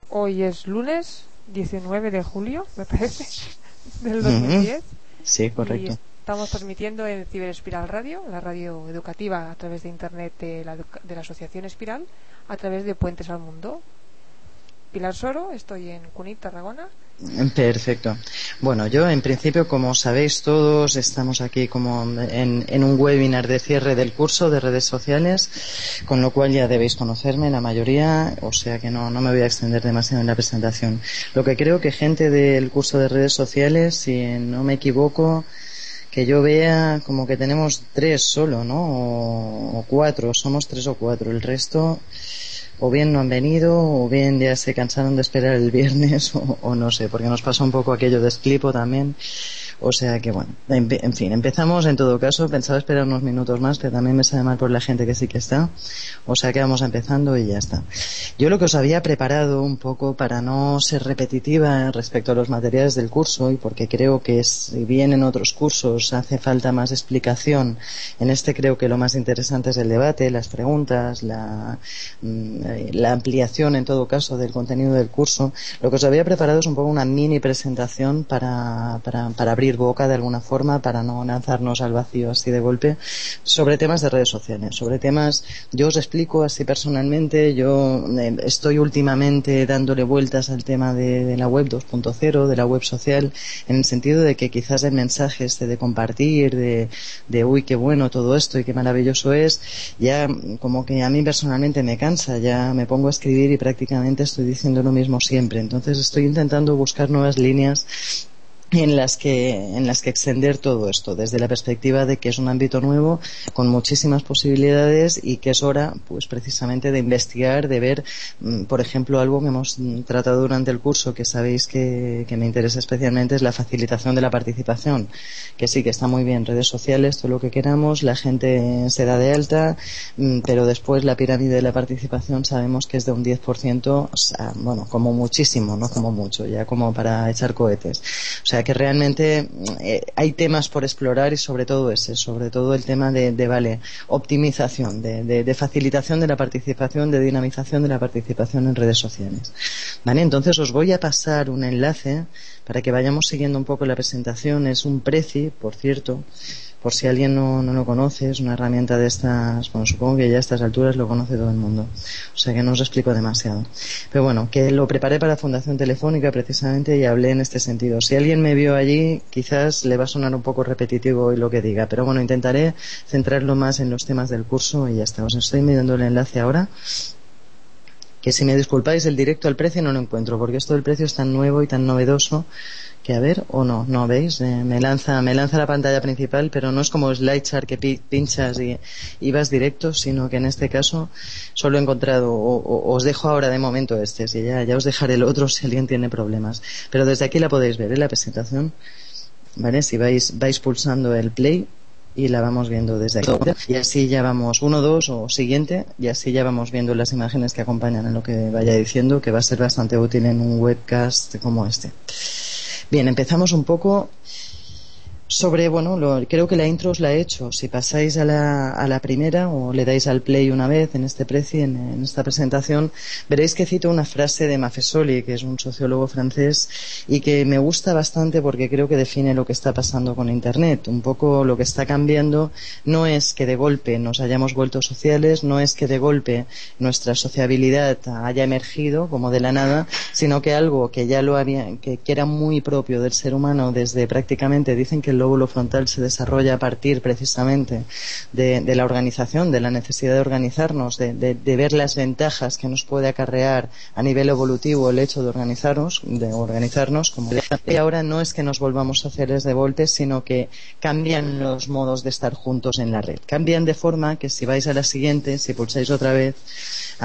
Hoy es lunes 19 de julio, me parece, del 2010. Sí, correcto. Y estamos transmitiendo en Ciberespiral Radio, la radio educativa a través de internet de la Asociación Espiral, a través de Puentes al Mundo. Pilar Soro, estoy en Cunit, Tarragona. Perfecto. Bueno, yo en principio, como sabéis todos, estamos aquí como en un webinar de cierre del curso de redes sociales, con lo cual ya debéis conocerme la mayoría, o sea que no me voy a extender demasiado en la presentación. Lo que creo que gente del curso de redes sociales, si no me equivoco, que yo vea como que tenemos 3 solo, ¿no? O 4, somos 3 o 4. El resto o bien no han venido, o bien ya se cansaron de esperar el viernes, o no sé, porque nos pasa un poco aquello de Esclipo también. O sea que bueno, en fin, empezamos en todo caso. Pensaba esperar unos minutos más, pero también me sabe mal por la gente que sí que está. O sea que vamos empezando y ya está. Yo lo que os había preparado un poco para no ser repetitiva respecto a los materiales del curso, y porque creo que si bien en otros cursos hace falta más explicación, en este creo que lo más interesante es el debate, las preguntas, la ampliación en todo caso del contenido del curso. Lo que os había preparado es un poco una mini presentación para abrir boca de alguna forma, para no lanzarnos al vacío así de golpe, sobre temas de redes sociales, sobre temas. Yo os explico así personalmente. Yo estoy últimamente dándole vueltas al tema de la web 2.0, de la web social, en el sentido de que quizás el mensaje de compartir, de uy, qué bueno todo esto y qué maravilloso es, ya como que a mí personalmente me cansa. Ya me pongo a escribir y prácticamente estoy diciendo lo mismo siempre. Entonces estoy intentando buscar nuevas líneas en las que extender todo esto desde la perspectiva de que es un ámbito nuevo con muchísimas posibilidades y que es hora pues precisamente de investigar, de ver por ejemplo algo que hemos tratado durante el curso, que sabéis que me interesa especialmente, es la facilitación de la participación, que sí, que está muy bien redes sociales, todo lo que queramos, la gente se da de alta, pero después la pirámide de la participación sabemos que es de un 10%, o sea, bueno, como muchísimo, no como mucho, ya como para echar cohetes. O sea que realmente hay temas por explorar, y sobre todo el tema de optimización, de facilitación de la participación, de dinamización de la participación en redes sociales. Vale, entonces os voy a pasar un enlace para que vayamos siguiendo un poco la presentación. Es un Prezi, por cierto, por si alguien no lo conoce. Es una herramienta de estas, bueno, supongo que ya a estas alturas lo conoce todo el mundo, o sea que no os explico demasiado, pero bueno, que lo preparé para Fundación Telefónica precisamente y hablé en este sentido. Si alguien me vio allí, quizás le va a sonar un poco repetitivo hoy lo que diga, pero bueno, intentaré centrarlo más en los temas del curso y ya está. Os estoy midiendo el enlace ahora, que si me disculpáis el directo al precio no lo encuentro, porque esto del precio es tan nuevo y tan novedoso que a ver, o no veis, me lanza la pantalla principal, pero no es como SlideShare que pinchas y vas directo, sino que en este caso solo he encontrado, o os dejo ahora de momento si ya os dejaré el otro si alguien tiene problemas, pero desde aquí la podéis ver, la presentación, vale, si vais pulsando el play y la vamos viendo desde aquí, y así ya vamos 1, 2 o siguiente, y así ya vamos viendo las imágenes que acompañan en lo que vaya diciendo, que va a ser bastante útil en un webcast como este. Bien, empezamos un poco sobre, creo que la intro os la he hecho. Si pasáis a la primera o le dais al play una vez en este Prezi, en esta presentación, veréis que cito una frase de Maffesoli, que es un sociólogo francés, y que me gusta bastante porque creo que define lo que está pasando con Internet. Un poco lo que está cambiando no es que de golpe nos hayamos vuelto sociales, no es que de golpe nuestra sociabilidad haya emergido como de la nada, sino que algo que ya que era muy propio del ser humano desde prácticamente, dicen que el lóbulo frontal se desarrolla a partir precisamente de la organización, de la necesidad de organizarnos, de ver las ventajas que nos puede acarrear a nivel evolutivo el hecho de organizarnos como. Y ahora no es que nos volvamos sociales de golpe, sino que cambian los modos de estar juntos en la red. Cambian de forma que si vais a la siguiente, si pulsáis otra vez, a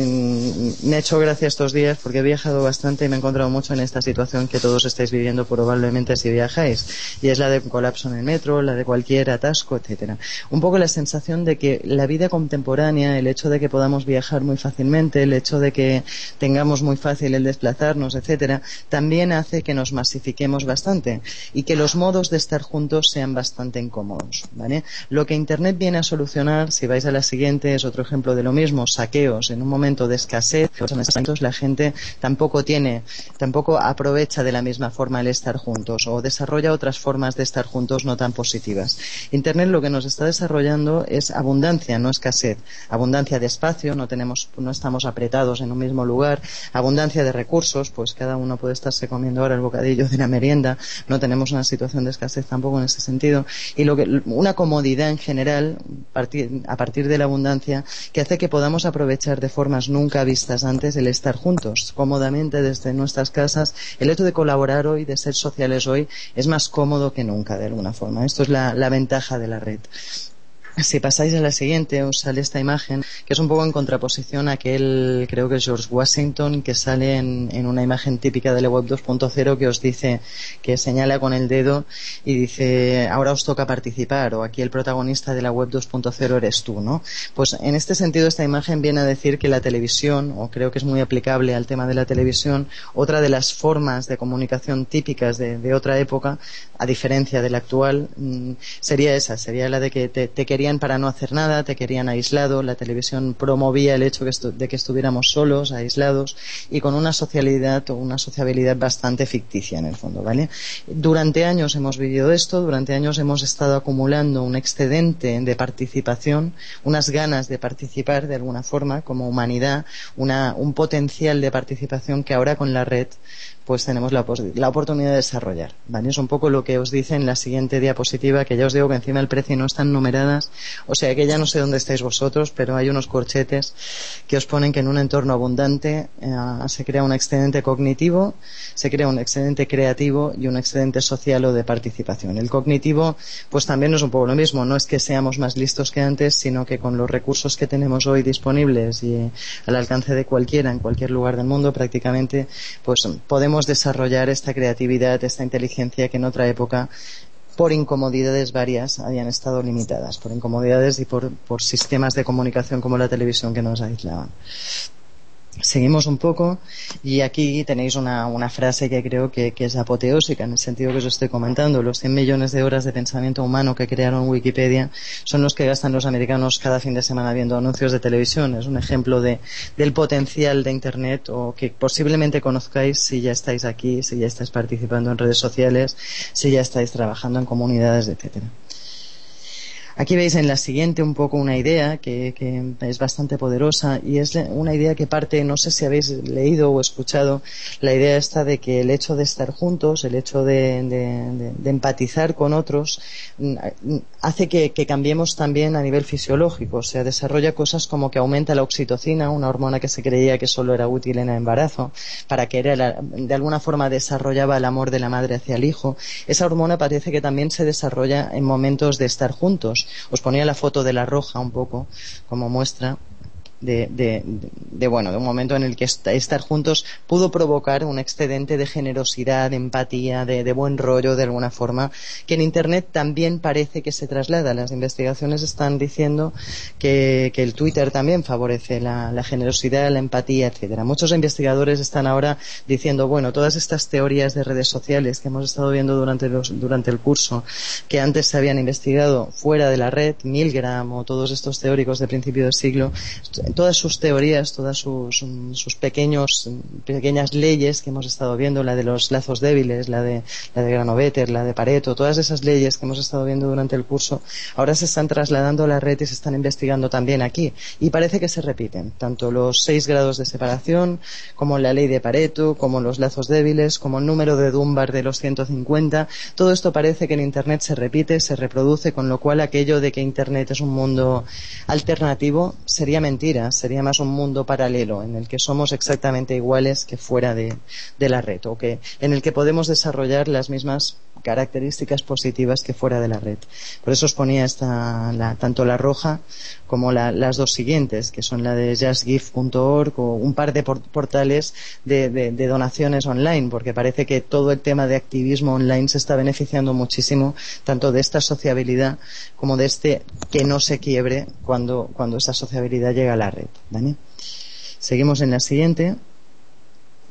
mí me ha hecho gracia estos días porque he viajado bastante y me he encontrado mucho en esta situación que todos estáis viviendo probablemente si viajáis, y es la de colapso en el metro, la de cualquier atasco, etcétera. Un poco la sensación de que la vida contemporánea, el hecho de que podamos viajar muy fácilmente, el hecho de que tengamos muy fácil el desplazarnos, etcétera, también hace que nos masifiquemos bastante y que los modos de estar juntos sean bastante incómodos, ¿vale? Lo que Internet viene a solucionar, si vais a la siguiente, es otro ejemplo de lo mismo, saqueos juntos en un momento de escasez, la gente tampoco aprovecha de la misma forma el estar juntos o desarrolla otras formas de estar juntos no tan positivas. Internet lo que nos está desarrollando es abundancia, no escasez. Abundancia de espacio, no estamos apretados en un mismo lugar. Abundancia de recursos, pues cada uno puede estarse comiendo ahora el bocadillo de la merienda. No tenemos una situación de escasez tampoco en ese sentido. Y una comodidad en general, a partir de la abundancia, que hace que podamos aprovechar de formas nunca vistas antes el estar juntos, cómodamente desde nuestras casas. El hecho de colaborar hoy, de ser sociales hoy, es más cómodo que nunca, de alguna forma. Esto es la ventaja de la red. Si pasáis a la siguiente, os sale esta imagen, que es un poco en contraposición a aquel, creo que es George Washington, que sale en una imagen típica de la web 2.0 que os dice, que señala con el dedo y dice, ahora os toca participar, o aquí el protagonista de la web 2.0 eres tú, ¿no? Pues en este sentido esta imagen viene a decir que la televisión, o creo que es muy aplicable al tema de la televisión, otra de las formas de comunicación típicas de otra época, a diferencia de la actual, sería la de que te querían para no hacer nada, te querían aislado. La televisión promovía el hecho de que estuviéramos solos, aislados y con una sociabilidad bastante ficticia en el fondo, ¿vale? Durante años hemos vivido esto, durante años hemos estado acumulando un excedente de participación, unas ganas de participar de alguna forma como humanidad, un potencial de participación que ahora con la red pues tenemos la oportunidad de desarrollar, ¿vale? Es un poco lo que os dice en la siguiente diapositiva, que ya os digo que encima el precio no están numeradas, o sea que ya no sé dónde estáis vosotros, pero hay unos corchetes que os ponen que en un entorno abundante se crea un excedente cognitivo, se crea un excedente creativo y un excedente social o de participación. El cognitivo pues también es un poco lo mismo, no es que seamos más listos que antes, sino que con los recursos que tenemos hoy disponibles y al alcance de cualquiera, en cualquier lugar del mundo prácticamente, pues podemos desarrollar esta creatividad, esta inteligencia que en otra época, por incomodidades varias, habían estado limitadas, por incomodidades y por sistemas de comunicación como la televisión que nos aislaban. Seguimos un poco y aquí tenéis una frase que creo que es apoteósica en el sentido que os estoy comentando. Los 100 millones de horas de pensamiento humano que crearon Wikipedia son los que gastan los americanos cada fin de semana viendo anuncios de televisión. Es un ejemplo del potencial de Internet, o que posiblemente conozcáis si ya estáis aquí, si ya estáis participando en redes sociales, si ya estáis trabajando en comunidades, etcétera. Aquí veis en la siguiente un poco una idea que es bastante poderosa, y es una idea que parte, no sé si habéis leído o escuchado, la idea esta de que el hecho de estar juntos, el hecho de empatizar con otros, hace que cambiemos también a nivel fisiológico. O sea, desarrolla cosas como que aumenta la oxitocina, una hormona que se creía que solo era útil en el embarazo, para que de alguna forma desarrollaba el amor de la madre hacia el hijo. Esa hormona parece que también se desarrolla en momentos de estar juntos. Os ponía la foto de la roja un poco como muestra de un momento en el que estar juntos pudo provocar un excedente de generosidad, de empatía, de buen rollo de alguna forma, que en Internet también parece que se traslada. Las investigaciones están diciendo que el Twitter también favorece la generosidad, la empatía, etcétera. Muchos investigadores están ahora diciendo, bueno, todas estas teorías de redes sociales que hemos estado viendo durante el curso, que antes se habían investigado fuera de la red, Milgram o todos estos teóricos de principio de siglo, todas sus teorías, todas sus pequeñas leyes que hemos estado viendo, la de los lazos débiles, la de Granovetter, la de Pareto, todas esas leyes que hemos estado viendo durante el curso, ahora se están trasladando a la red y se están investigando también aquí. Y parece que se repiten, tanto los 6 grados de separación, como la ley de Pareto, como los lazos débiles, como el número de Dunbar de los 150. Todo esto parece que en Internet se repite, se reproduce, con lo cual aquello de que Internet es un mundo alternativo sería mentira. Sería más un mundo paralelo en el que somos exactamente iguales que fuera de la red, o que en el que podemos desarrollar las mismas características positivas que fuera de la red. Por eso os ponía tanto la roja como las dos siguientes, que son la de justgive.org o un par de portales de donaciones online, porque parece que todo el tema de activismo online se está beneficiando muchísimo tanto de esta sociabilidad como de que no se quiebre cuando esta sociabilidad llega a la red, ¿vale? Seguimos en la siguiente.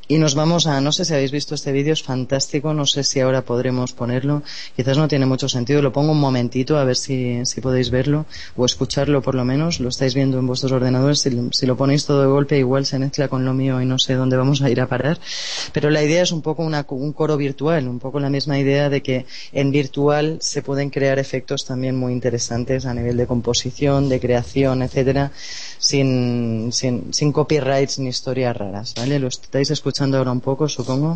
Y nos vamos a, no sé si habéis visto este vídeo, es fantástico, no sé si ahora podremos ponerlo, quizás no tiene mucho sentido, lo pongo un momentito a ver si podéis verlo o escucharlo por lo menos, lo estáis viendo en vuestros ordenadores, si lo ponéis todo de golpe igual se mezcla con lo mío y no sé dónde vamos a ir a parar, pero la idea es un poco un coro virtual, un poco la misma idea de que en virtual se pueden crear efectos también muy interesantes a nivel de composición, de creación, etcétera, sin copyrights ni historias raras, ¿vale? Lo estáis escuchando ahora un poco, supongo.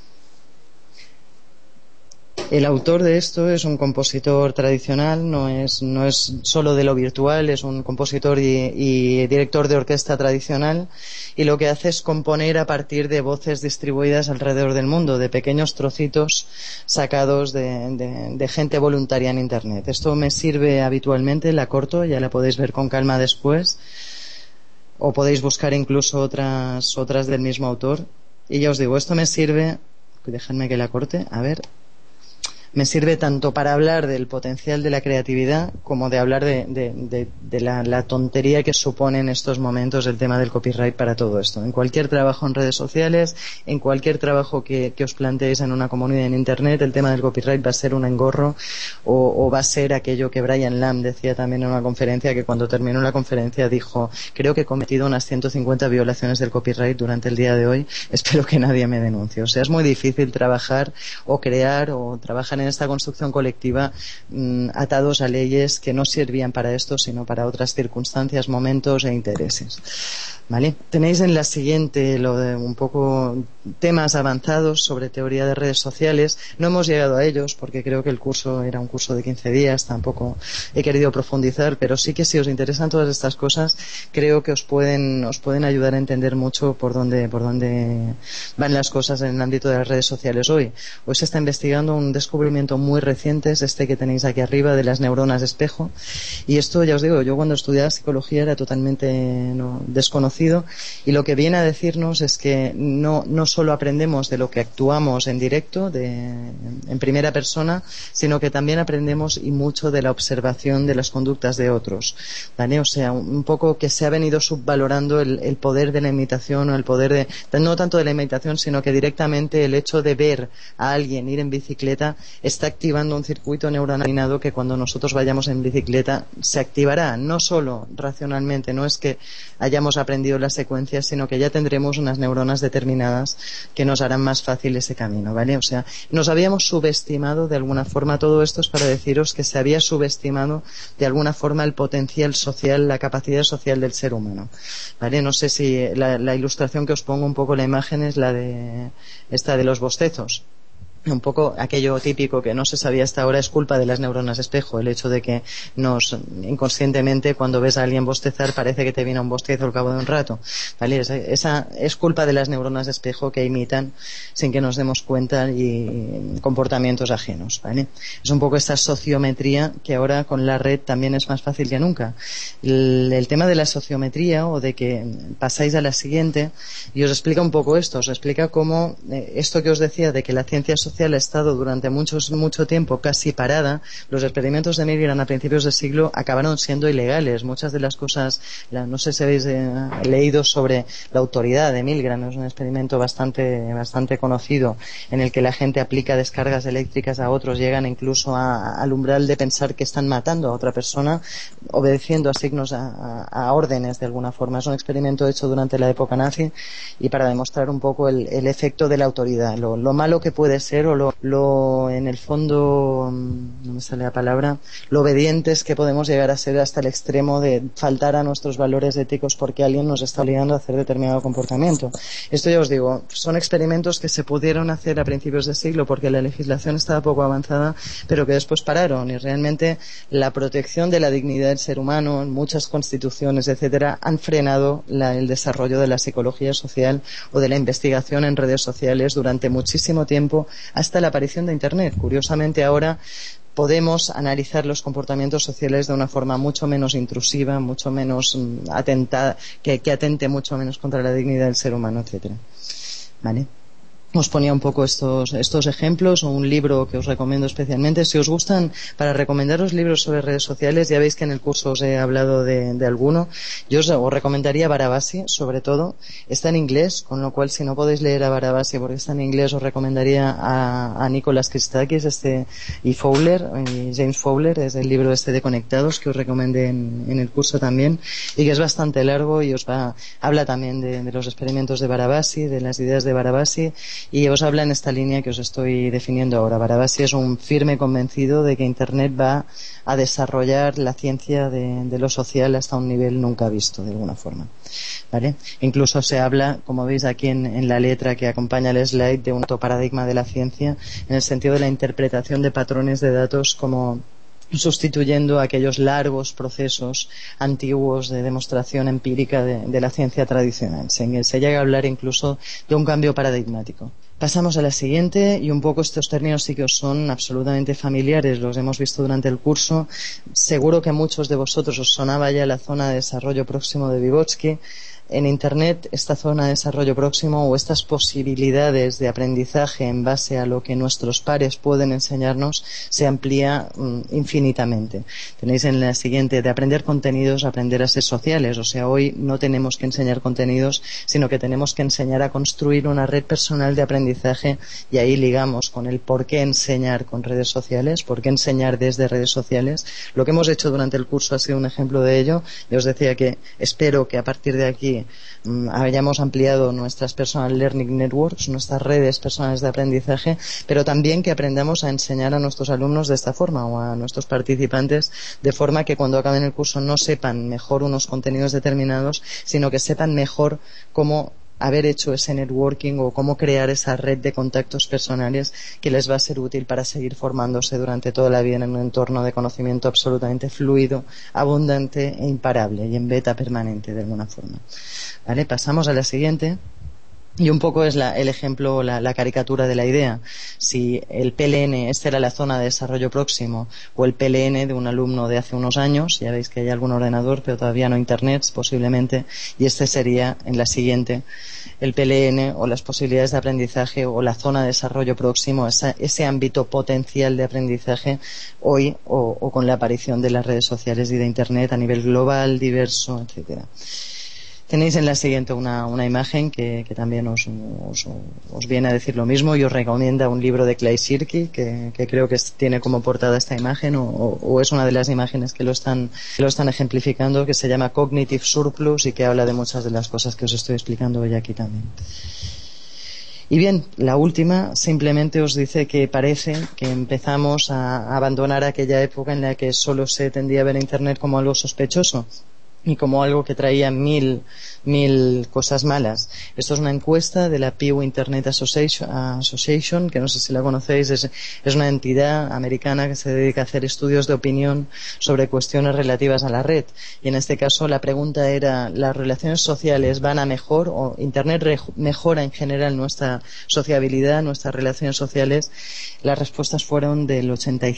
El autor de esto es un compositor tradicional, no es solo de lo virtual, es un compositor y director de orquesta tradicional, y lo que hace es componer a partir de voces distribuidas alrededor del mundo, de pequeños trocitos sacados de gente voluntaria en Internet. Esto me sirve habitualmente, la corto, ya la podéis ver con calma después, o podéis buscar incluso otras del mismo autor. Y ya os digo, esto me sirve, dejadme que la corte, a ver, me sirve tanto para hablar del potencial de la creatividad como de hablar de la tontería que supone en estos momentos el tema del copyright para todo esto. En cualquier trabajo en redes sociales, en cualquier trabajo que os planteéis en una comunidad en Internet, el tema del copyright va a ser un engorro o va a ser aquello que Brian Lamb decía también en una conferencia, que cuando terminó la conferencia dijo: creo que he cometido unas 150 violaciones del copyright durante el día de hoy, espero que nadie me denuncie. O sea, es muy difícil trabajar o crear o trabajar en esta construcción colectiva atados a leyes que no servían para esto sino para otras circunstancias, momentos e intereses. ¿Vale? Tenéis en la siguiente lo de un poco temas avanzados sobre teoría de redes sociales. No hemos llegado a ellos porque creo que el curso era un curso de 15 días, tampoco he querido profundizar, pero sí que si os interesan todas estas cosas, creo que os pueden ayudar a entender mucho por dónde van las cosas en el ámbito de las redes sociales hoy. Hoy se está investigando un descubrimiento muy reciente, es este que tenéis aquí arriba, de las neuronas espejo, y esto ya os digo, yo cuando estudiaba psicología era totalmente desconocido, y lo que viene a decirnos es que no solo aprendemos de lo que actuamos en directo, en primera persona, sino que también aprendemos y mucho de la observación de las conductas de otros, ¿vale? O sea, un poco que se ha venido subvalorando el poder de la imitación, o el poder no tanto de la imitación, sino que directamente el hecho de ver a alguien ir en bicicleta está activando un circuito neuronal que cuando nosotros vayamos en bicicleta se activará, no solo racionalmente, no es que hayamos aprendido las secuencias, sino que ya tendremos unas neuronas determinadas que nos harán más fácil ese camino, ¿vale? O sea, nos habíamos subestimado de alguna forma, todo esto es para deciros que se había subestimado de alguna forma el potencial social, la capacidad social del ser humano, ¿vale? No sé si la ilustración que os pongo, un poco la imagen, es la de esta de los bostezos. Un poco aquello típico que no se sabía hasta ahora, es culpa de las neuronas espejo, el hecho de que inconscientemente cuando ves a alguien bostezar parece que te viene un bostezo al cabo de un rato, ¿vale? Esa es culpa de las neuronas espejo que imitan sin que nos demos cuenta y comportamientos ajenos, ¿vale? Es un poco esta sociometría que ahora con la red también es más fácil que nunca. El tema de la sociometría, o de que pasáis a la siguiente, y os explica un poco esto, os explica cómo esto que os decía de que la ciencia social ha estado durante mucho tiempo casi parada. Los experimentos de Milgram a principios de siglo acabaron siendo ilegales. Muchas de las cosas, no sé si habéis leído sobre la autoridad de Milgram, es un experimento bastante conocido en el que la gente aplica descargas eléctricas a otros, llegan incluso al umbral de pensar que están matando a otra persona obedeciendo a signos, a órdenes de alguna forma. Es un experimento hecho durante la época nazi y para demostrar un poco el efecto de la autoridad, lo malo que puede ser, o en el fondo, no me sale la palabra, lo obedientes que podemos llegar a ser hasta el extremo de faltar a nuestros valores éticos porque alguien nos está obligando a hacer determinado comportamiento. Esto ya os digo, son experimentos que se pudieron hacer a principios de siglo porque la legislación estaba poco avanzada, pero que después pararon, y realmente la protección de la dignidad del ser humano, muchas constituciones, etcétera, han frenado el desarrollo de la psicología social o de la investigación en redes sociales durante muchísimo tiempo, hasta la aparición de Internet. Curiosamente ahora podemos analizar los comportamientos sociales de una forma mucho menos intrusiva, mucho menos atentada, que atente mucho menos contra la dignidad del ser humano, etcétera. ¿Vale? os ponía un poco estos ejemplos, o un libro que os recomiendo especialmente. Si os gustan, para recomendaros libros sobre redes sociales, ya veis que en el curso os he hablado de alguno. Yo os recomendaría Barabasi, sobre todo. Está en inglés, con lo cual si no podéis leer a Barabasi porque está en inglés, os recomendaría a Nicholas Christakis y James Fowler, es el libro de Conectados, que os recomendé en el curso también, y que es bastante largo y habla también de los experimentos de Barabasi, de las ideas de Barabasi, y os habla en esta línea que os estoy definiendo ahora. Barabasi es un firme convencido de que Internet va a desarrollar la ciencia de lo social hasta un nivel nunca visto, de alguna forma. ¿Vale? Incluso se habla, como veis aquí en la letra que acompaña el slide, de un nuevo paradigma de la ciencia, en el sentido de la interpretación de patrones de datos como sustituyendo aquellos largos procesos antiguos de demostración empírica de la ciencia tradicional. Se llega a hablar incluso de un cambio paradigmático. Pasamos a la siguiente, y un poco estos términos sí que os son absolutamente familiares, los hemos visto durante el curso. Seguro que a muchos de vosotros os sonaba ya la zona de desarrollo próximo de Vygotsky. En Internet, esta zona de desarrollo próximo, o estas posibilidades de aprendizaje en base a lo que nuestros pares pueden enseñarnos, se amplía infinitamente. Tenéis en la siguiente, de aprender contenidos a aprender a ser sociales. O sea, hoy no tenemos que enseñar contenidos, sino que tenemos que enseñar a construir una red personal de aprendizaje, y ahí ligamos con el por qué enseñar con redes sociales, por qué enseñar desde redes sociales. Lo que hemos hecho durante el curso ha sido un ejemplo de ello. Yo os decía que espero que a partir de aquí hayamos ampliado nuestras Personal Learning Networks, nuestras redes personales de aprendizaje, pero también que aprendamos a enseñar a nuestros alumnos de esta forma, o a nuestros participantes, de forma que cuando acaben el curso no sepan mejor unos contenidos determinados, sino que sepan mejor cómo haber hecho ese networking, o cómo crear esa red de contactos personales que les va a ser útil para seguir formándose durante toda la vida en un entorno de conocimiento absolutamente fluido, abundante e imparable, y en beta permanente de alguna forma. ¿Vale? Pasamos a la siguiente. Y un poco es el ejemplo, la caricatura de la idea. Si el PLN, esta era la zona de desarrollo próximo, o el PLN de un alumno de hace unos años, ya veis que hay algún ordenador, pero todavía no internet, posiblemente, y este sería, en la siguiente, el PLN, o las posibilidades de aprendizaje, o la zona de desarrollo próximo, ese ámbito potencial de aprendizaje hoy, o con la aparición de las redes sociales y de internet a nivel global, diverso, etcétera. Tenéis en la siguiente una imagen que también os viene a decir lo mismo, y os recomienda un libro de Clay Shirky que creo que tiene como portada esta imagen, o es una de las imágenes que lo están ejemplificando, que se llama Cognitive Surplus, y que habla de muchas de las cosas que os estoy explicando hoy aquí también. Y bien, la última simplemente os dice que parece que empezamos a abandonar aquella época en la que solo se tendía a ver Internet como algo sospechoso y como algo que traía mil cosas malas. Esto es una encuesta de la Pew Internet Association, que no sé si la conocéis, es una entidad americana que se dedica a hacer estudios de opinión sobre cuestiones relativas a la red. Y en este caso la pregunta era, ¿las relaciones sociales van a mejor, o Internet mejora en general nuestra sociabilidad, nuestras relaciones sociales? Las respuestas fueron del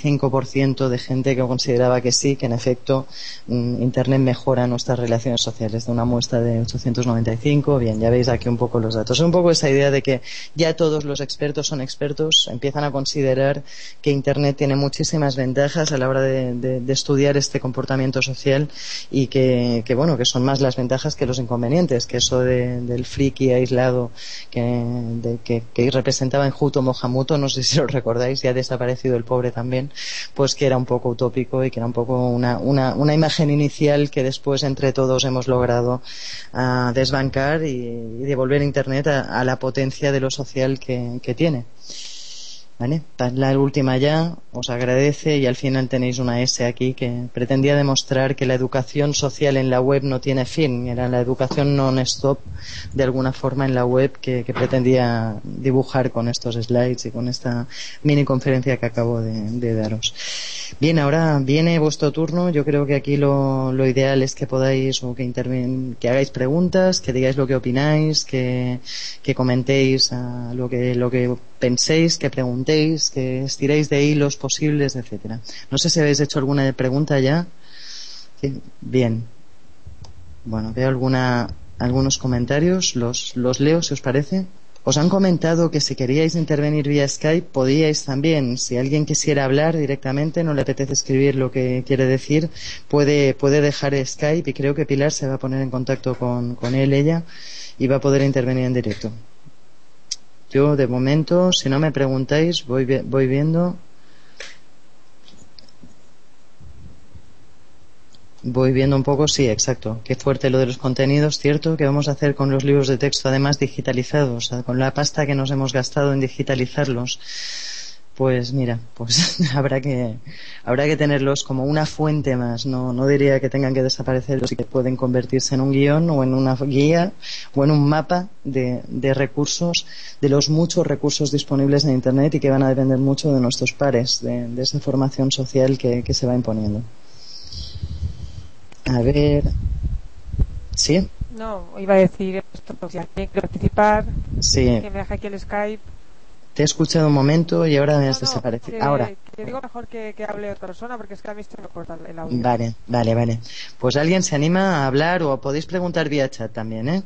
85% de gente que consideraba que sí, que en efecto Internet mejora nuestras relaciones sociales, de una muestra de 895. Bien, ya veis aquí un poco los datos. Es un poco esa idea de que ya todos los expertos son expertos, empiezan a considerar que Internet tiene muchísimas ventajas a la hora de estudiar este comportamiento social, y que son más las ventajas que los inconvenientes, que eso del friki aislado que representaba en Juto Mohamuto, no sé si lo recordáis, ya ha desaparecido el pobre también, pues que era un poco utópico, y que era un poco una imagen inicial que después entre todos hemos logrado desbancar y devolver Internet a la potencia de lo social que tiene. ¿Vale? La última ya os agradece, y al final tenéis una S aquí que pretendía demostrar que la educación social en la web no tiene fin. Era la educación non-stop de alguna forma en la web que pretendía dibujar con estos slides y con esta mini conferencia que acabo de daros. Bien, ahora viene vuestro turno. Yo creo que aquí lo ideal es que podáis, o que hagáis preguntas, que digáis lo que opináis, que comentéis lo que penséis, que preguntéis, que estiréis de hilos posibles, etcétera. No sé si habéis hecho alguna pregunta ya. ¿Sí? Bien. Bueno, veo algunos comentarios. Los leo, si os parece. Os han comentado que si queríais intervenir vía Skype podíais también. Si alguien quisiera hablar directamente, no le apetece escribir lo que quiere decir, puede dejar Skype y creo que Pilar se va a poner en contacto con ella, y va a poder intervenir en directo. Yo, de momento, si no me preguntáis, voy viendo. Voy viendo un poco, sí, exacto. Qué fuerte lo de los contenidos, cierto, que vamos a hacer con los libros de texto, además digitalizados, con la pasta que nos hemos gastado en digitalizarlos. Pues mira, pues habrá que tenerlos como una fuente más. No diría que tengan que desaparecer, sí que pueden convertirse en un guión o en una guía o en un mapa de recursos, de los muchos recursos disponibles en Internet y que van a depender mucho de nuestros pares, de esa formación social que se va imponiendo. A ver. ¿Sí? No, iba a decir esto, si alguien quiere participar, sí. Que me deje aquí el Skype. Te he escuchado un momento y ahora me has desaparecido. Ahora. Que digo mejor que hable otra persona porque es que a mí se me corta el audio. Vale. Pues alguien se anima a hablar o podéis preguntar vía chat también, ¿eh?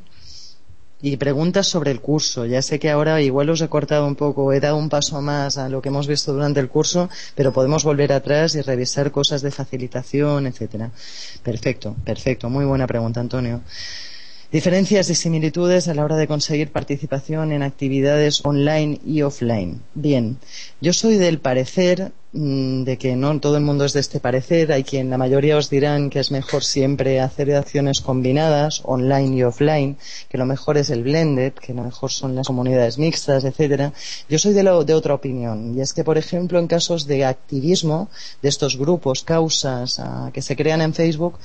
Y preguntas sobre el curso. Ya sé que ahora igual os he cortado un poco, he dado un paso más a lo que hemos visto durante el curso, pero podemos volver atrás y revisar cosas de facilitación, etcétera. Perfecto. Muy buena pregunta, Antonio. Diferencias y similitudes a la hora de conseguir participación en actividades online y offline. Bien, yo soy del parecer de que no todo el mundo es de este parecer. Hay quien, la mayoría os dirán que es mejor siempre hacer acciones combinadas, online y offline, que lo mejor es el blended, que lo mejor son las comunidades mixtas, etcétera. Yo soy de otra opinión, y es que, por ejemplo, en casos de activismo, de estos grupos, causas que se crean en Facebook,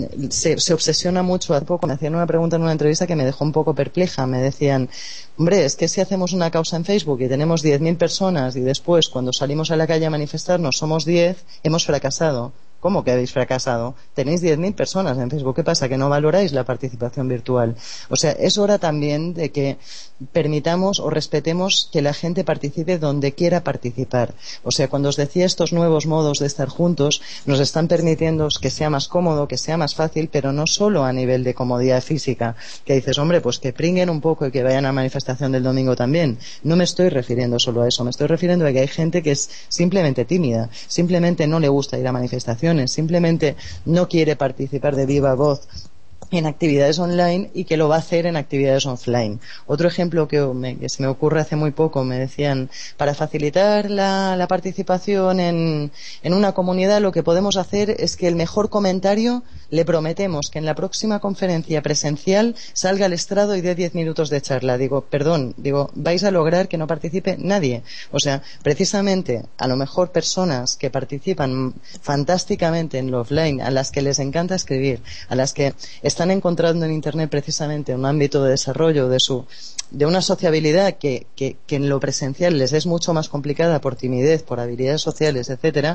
se obsesiona mucho. Hace poco me hacían una pregunta en una entrevista que me dejó un poco perpleja. Me decían, hombre, es que si hacemos una causa en Facebook y tenemos 10.000 personas y después cuando salimos a la calle a manifestarnos somos 10, hemos fracasado. ¿Cómo que habéis fracasado? Tenéis 10.000 personas en Facebook. ¿Qué pasa? ¿Que no valoráis la participación virtual? O sea, es hora también de que permitamos o respetemos que la gente participe donde quiera participar. O sea, cuando os decía estos nuevos modos de estar juntos, nos están permitiendo que sea más cómodo, que sea más fácil, pero no solo a nivel de comodidad física. Que dices, hombre, pues que pringuen un poco y que vayan a la manifestación del domingo también. No me estoy refiriendo solo a eso. Me estoy refiriendo a que hay gente que es simplemente tímida, simplemente no le gusta ir a manifestaciones, simplemente no quiere participar de viva voz en actividades online y que lo va a hacer en actividades offline. Otro ejemplo que se me ocurre hace muy poco, me decían, para facilitar la participación en una comunidad, lo que podemos hacer es que el mejor comentario le prometemos que en la próxima conferencia presencial salga al estrado y dé 10 minutos de charla. Digo, vais a lograr que no participe nadie. O sea, precisamente, a lo mejor personas que participan fantásticamente en lo offline, a las que les encanta escribir, a las que están encontrando en Internet precisamente un ámbito de desarrollo de una sociabilidad que en lo presencial les es mucho más complicada por timidez, por habilidades sociales, etcétera.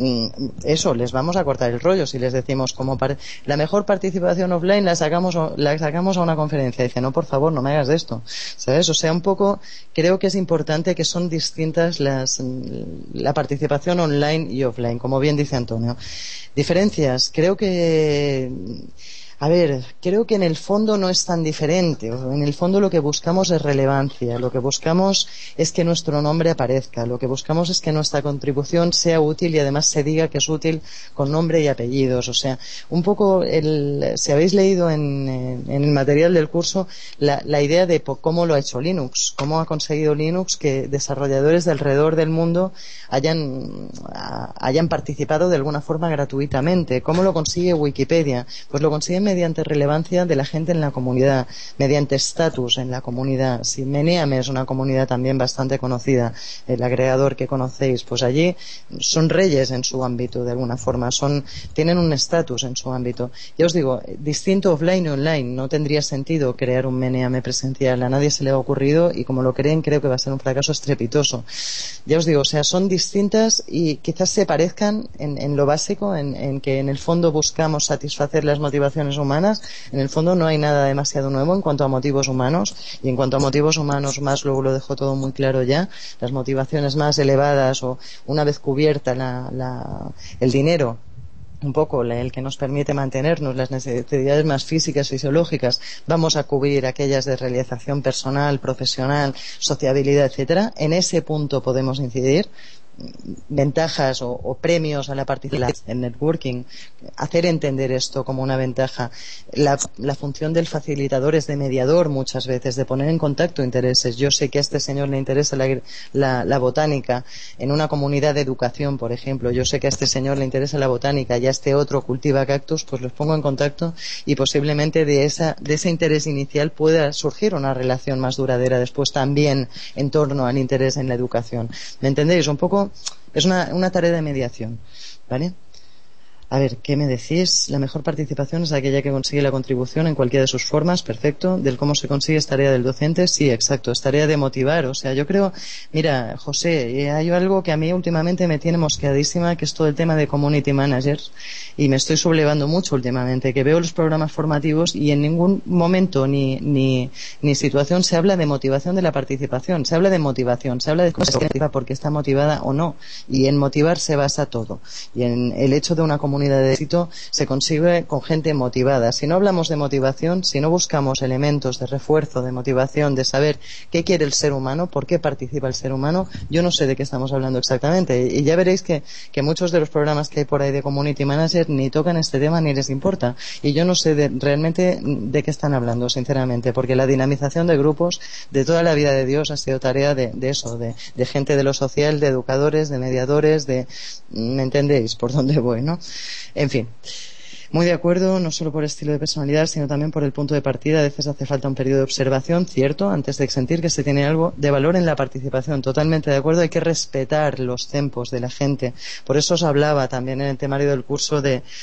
Eso, les vamos a cortar el rollo si les decimos la mejor participación offline la sacamos a una conferencia. Dice, no, por favor, no me hagas de esto, ¿sabes? O sea, un poco creo que es importante que son distintas la participación online y offline, como bien dice Antonio. Diferencias, creo que en el fondo no es tan diferente. En el fondo lo que buscamos es relevancia, lo que buscamos es que nuestro nombre aparezca, lo que buscamos es que nuestra contribución sea útil y además se diga que es útil con nombre y apellidos. O sea, un poco, si habéis leído en el material del curso, la idea de cómo lo ha hecho Linux, cómo ha conseguido Linux que desarrolladores de alrededor del mundo hayan participado de alguna forma gratuitamente. ¿Cómo lo consigue Wikipedia? Pues lo consigue mediante relevancia de la gente en la comunidad, mediante estatus en la comunidad. Si Meneame es una comunidad también bastante conocida, el agregador que conocéis, pues allí son reyes en su ámbito de alguna forma, tienen un estatus en su ámbito. Ya os digo, distinto offline y online, no tendría sentido crear un Meneame presencial, a nadie se le ha ocurrido y como lo creen creo que va a ser un fracaso estrepitoso. Ya os digo, o sea, son distintas y quizás se parezcan en lo básico, en que en el fondo buscamos satisfacer las motivaciones humanas. En el fondo no hay nada demasiado nuevo en cuanto a motivos humanos, y en cuanto a motivos humanos más luego lo dejó todo muy claro ya. Las motivaciones más elevadas, o una vez cubierta el dinero, un poco el que nos permite mantenernos, las necesidades más físicas, fisiológicas, vamos a cubrir aquellas de realización personal, profesional, sociabilidad, etcétera. En ese punto podemos incidir. Ventajas o premios a la participación en networking, hacer entender esto como una ventaja. La función del facilitador es de mediador muchas veces, de poner en contacto intereses. Yo sé que a este señor le interesa la botánica en una comunidad de educación, por ejemplo. Yo sé que a este señor le interesa la botánica y a este otro cultiva cactus, pues los pongo en contacto y posiblemente de ese interés inicial pueda surgir una relación más duradera después también en torno al interés en la educación. ¿Me entendéis? Un poco es una tarea de mediación, ¿vale? A ver, ¿qué me decís? La mejor participación es aquella que consigue la contribución en cualquiera de sus formas, perfecto. Del cómo se consigue es tarea del docente, sí, exacto, es tarea de motivar. O sea, yo creo, mira, José, hay algo que a mí últimamente me tiene mosqueadísima, que es todo el tema de community managers, y me estoy sublevando mucho últimamente, que veo los programas formativos y en ningún momento ni situación se habla de motivación de la participación, se habla de motivación, se habla de cosas que porque está motivada o no, y en motivar se basa todo, y en el hecho de una comunidad de éxito se consigue con gente motivada. Si no hablamos de motivación, si no buscamos elementos de refuerzo, de motivación, de saber qué quiere el ser humano, por qué participa el ser humano, yo no sé de qué estamos hablando exactamente. Y ya veréis que muchos de los programas que hay por ahí de Community Manager ni tocan este tema ni les importa. Y yo no sé realmente de qué están hablando, sinceramente, porque la dinamización de grupos de toda la vida de Dios ha sido tarea de eso, de gente de lo social, de educadores, de mediadores, ¿me entendéis por dónde voy, no? En fin, muy de acuerdo, no solo por estilo de personalidad, sino también por el punto de partida. A veces hace falta un periodo de observación, cierto, antes de sentir que se tiene algo de valor en la participación. Totalmente de acuerdo, hay que respetar los tempos de la gente. Por eso os hablaba también en el temario del curso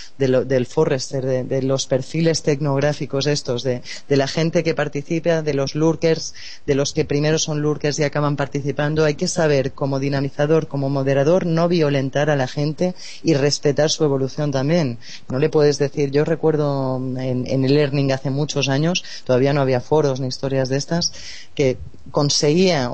del Forrester, de los perfiles tecnográficos estos, de la gente que participa, de los lurkers, de los que primero son lurkers y acaban participando. Hay que saber, como dinamizador, como moderador, no violentar a la gente y respetar su evolución también. No le puedes decir, yo recuerdo en el Learning hace muchos años, todavía no había foros ni historias de estas, que conseguía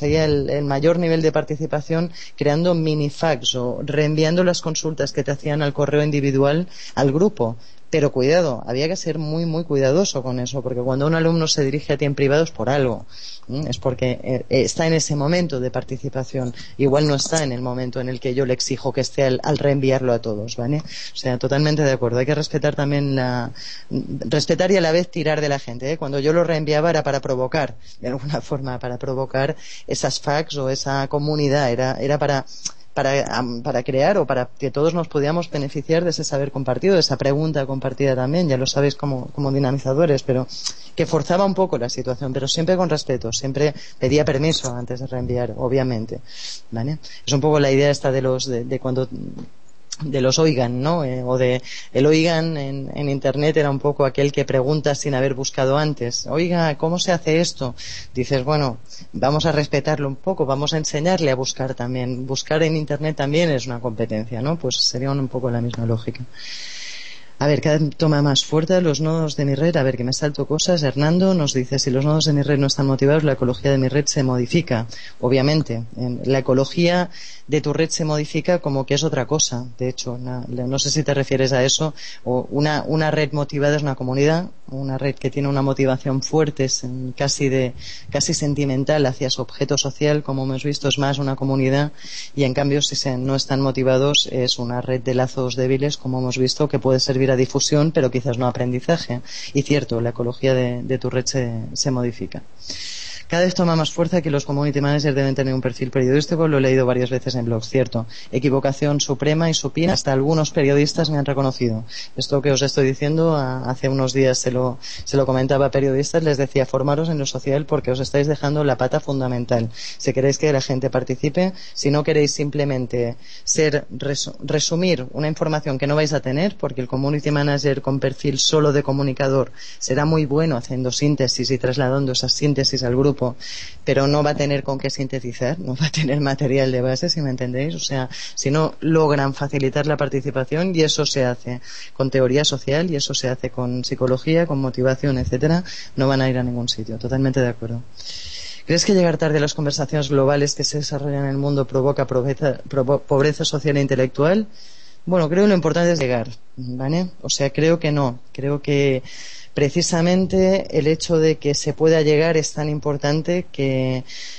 el mayor nivel de participación creando minifax o reenviando las consultas que te hacían al correo individual al grupo. Pero cuidado, había que ser muy, muy cuidadoso con eso, porque cuando un alumno se dirige a ti en privado es por algo. Es porque está en ese momento de participación. Igual no está en el momento en el que yo le exijo que esté al reenviarlo a todos, ¿vale? O sea, totalmente de acuerdo. Hay que respetar también respetar y a la vez tirar de la gente, ¿eh? Cuando yo lo reenviaba era para provocar, de alguna forma, para provocar esas fax o esa comunidad. Era para crear o para que todos nos podíamos beneficiar de ese saber compartido, de esa pregunta compartida también, ya lo sabéis como dinamizadores, pero que forzaba un poco la situación, pero siempre con respeto, siempre pedía permiso antes de reenviar, obviamente, ¿vale? Es un poco la idea esta de cuando de los oigan, ¿no? O de el oigan en internet era un poco aquel que pregunta sin haber buscado antes. Oiga, ¿cómo se hace esto? Dices, bueno, vamos a respetarlo un poco, vamos a enseñarle a buscar también. Buscar en internet también es una competencia, ¿no? Pues sería un poco la misma lógica. A ver, cada vez toma más fuerza los nodos de mi red. A ver, que me salto cosas. Hernando nos dice, si los nodos de mi red no están motivados, la ecología de mi red se modifica. Obviamente, la ecología de tu red se modifica como que es otra cosa. De hecho, no sé si te refieres a eso. O una red motivada es una comunidad, una red que tiene una motivación fuerte, casi sentimental hacia su objeto social, como hemos visto, es más una comunidad. Y en cambio, si no están motivados, es una red de lazos débiles, como hemos visto, que puede servir a difusión, pero quizás no a aprendizaje. Y cierto, la ecología de tu red se modifica. Cada vez toma más fuerza que los community managers deben tener un perfil periodístico, lo he leído varias veces en blogs, cierto. Equivocación suprema y supina, hasta algunos periodistas me han reconocido. Esto que os estoy diciendo, hace unos días se lo comentaba a periodistas, les decía, formaros en lo social porque os estáis dejando la pata fundamental. Si queréis que la gente participe, si no queréis simplemente resumir una información que no vais a tener, porque el community manager con perfil solo de comunicador será muy bueno haciendo síntesis y trasladando esas síntesis al grupo, pero no va a tener con qué sintetizar, no va a tener material de base, si me entendéis. O sea, si no logran facilitar la participación, y eso se hace con teoría social, y eso se hace con psicología, con motivación, etcétera, no van a ir a ningún sitio. Totalmente de acuerdo. ¿Crees que llegar tarde a las conversaciones globales que se desarrollan en el mundo provoca pobreza social e intelectual? Bueno, creo que lo importante es llegar, ¿vale? O sea, creo que no. Creo que precisamente el hecho de que se pueda llegar es tan importante que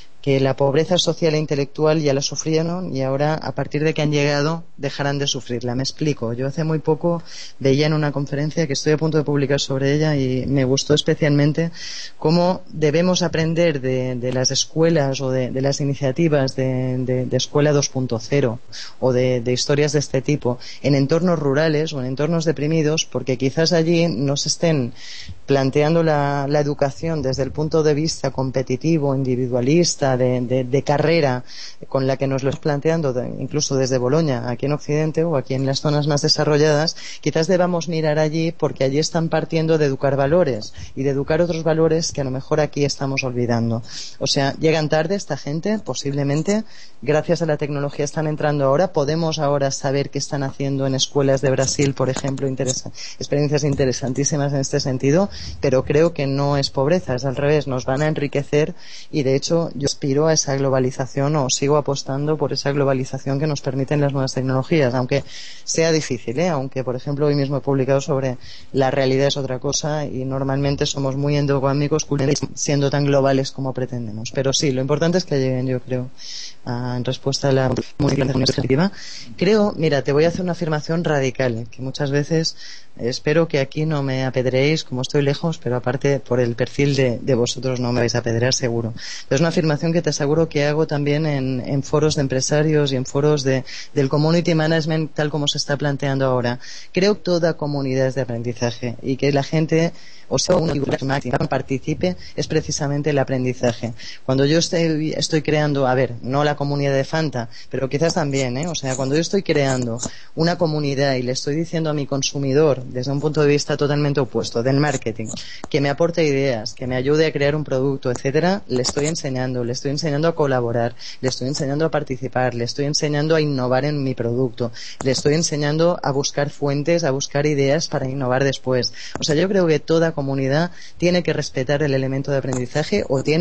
la pobreza social e intelectual ya la sufrieron y ahora, a partir de que han llegado, dejarán de sufrirla. Me explico. Yo hace muy poco veía en una conferencia que estoy a punto de publicar sobre ella y me gustó especialmente cómo debemos aprender de las escuelas o de las iniciativas de Escuela 2.0 o de historias de este tipo en entornos rurales o en entornos deprimidos, porque quizás allí no se estén planteando la educación desde el punto de vista competitivo, individualista, de carrera, con la que nos lo es planteando incluso desde Bolonia, aquí en Occidente o aquí en las zonas más desarrolladas. Quizás debamos mirar allí porque allí están partiendo de educar valores y de educar otros valores que a lo mejor aquí estamos olvidando. O sea, llegan tarde esta gente, posiblemente, gracias a la tecnología están entrando ahora, podemos ahora saber qué están haciendo en escuelas de Brasil, por ejemplo, experiencias interesantísimas en este sentido, pero creo que no es pobreza, es al revés, nos van a enriquecer y de hecho yo aspiro a esa globalización o sigo apostando por esa globalización que nos permiten las nuevas tecnologías, aunque sea difícil, aunque por ejemplo hoy mismo he publicado sobre la realidad es otra cosa y normalmente somos muy endogámicos siendo tan globales como pretendemos, pero sí, lo importante es que lleguen, yo creo, en respuesta a la multiplicación efectiva. Creo, mira, te voy a hacer una afirmación radical, que muchas veces espero que aquí no me apedreéis como estoy lejos, pero aparte por el perfil de vosotros no me vais a apedrear seguro. Pero es una afirmación que te aseguro que hago también en foros de empresarios y en foros del community management tal como se está planteando ahora. Creo que toda comunidad es de aprendizaje y que la gente, o sea, una máxima participe es precisamente el aprendizaje. Cuando yo estoy creando, a ver, no la comunidad de Fanta, pero quizás también, o sea, cuando yo estoy creando una comunidad y le estoy diciendo a mi consumidor, desde un punto de vista totalmente opuesto, del marketing, que me aporte ideas, que me ayude a crear un producto, etcétera, le estoy enseñando a colaborar, le estoy enseñando a participar, le estoy enseñando a innovar en mi producto, le estoy enseñando a buscar fuentes, a buscar ideas para innovar después. O sea, yo creo que toda comunidad tiene que respetar el elemento de aprendizaje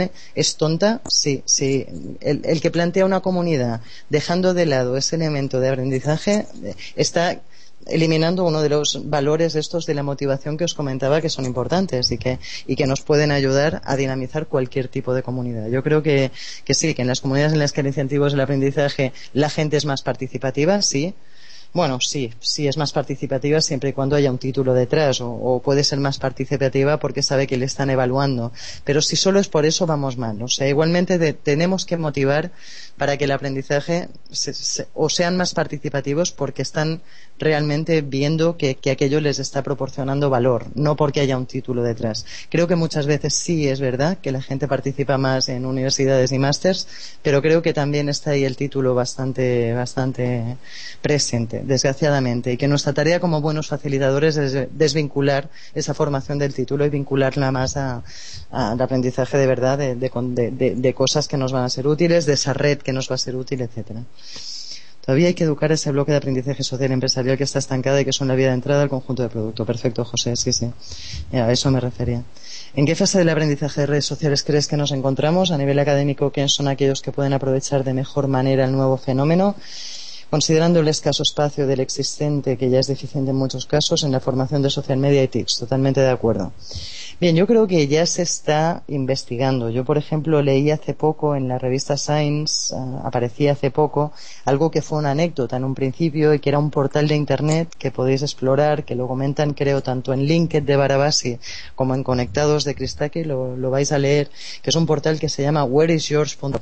es tonta si el que plantea una comunidad dejando de lado ese elemento de aprendizaje está eliminando uno de los valores estos de la motivación que os comentaba que son importantes y que nos pueden ayudar a dinamizar cualquier tipo de comunidad. Yo creo que sí, que en las comunidades en las que hay incentivos del aprendizaje la gente es más participativa, sí. Bueno, sí es más participativa siempre y cuando haya un título detrás o puede ser más participativa porque sabe que le están evaluando. Pero si solo es por eso vamos mal. O sea, igualmente tenemos que motivar para que el aprendizaje o sean más participativos porque están realmente viendo que aquello les está proporcionando valor, no porque haya un título detrás. Creo que muchas veces sí es verdad que la gente participa más en universidades y másters, pero creo que también está ahí el título bastante presente, desgraciadamente, y que nuestra tarea como buenos facilitadores es desvincular esa formación del título y vincularla más al aprendizaje de verdad de cosas que nos van a ser útiles, de esa red que nos va a ser útil, etcétera. Todavía hay que educar ese bloque de aprendizaje social y empresarial que está estancada y que son la vía de entrada al conjunto de producto. Perfecto, José, sí. A eso me refería. ¿En qué fase del aprendizaje de redes sociales crees que nos encontramos? A nivel académico, ¿quiénes son aquellos que pueden aprovechar de mejor manera el nuevo fenómeno? Considerando el escaso espacio del existente, que ya es deficiente en muchos casos, en la formación de social media y TICs. Totalmente de acuerdo. Bien, yo creo que ya se está investigando. Yo, por ejemplo, leí hace poco en la revista Science, aparecía hace poco, algo que fue una anécdota en un principio y que era un portal de Internet que podéis explorar, que lo comentan, creo, tanto en LinkedIn de Barabasi como en Conectados de Kristaki, lo vais a leer, que es un portal que se llama whereisyours.com,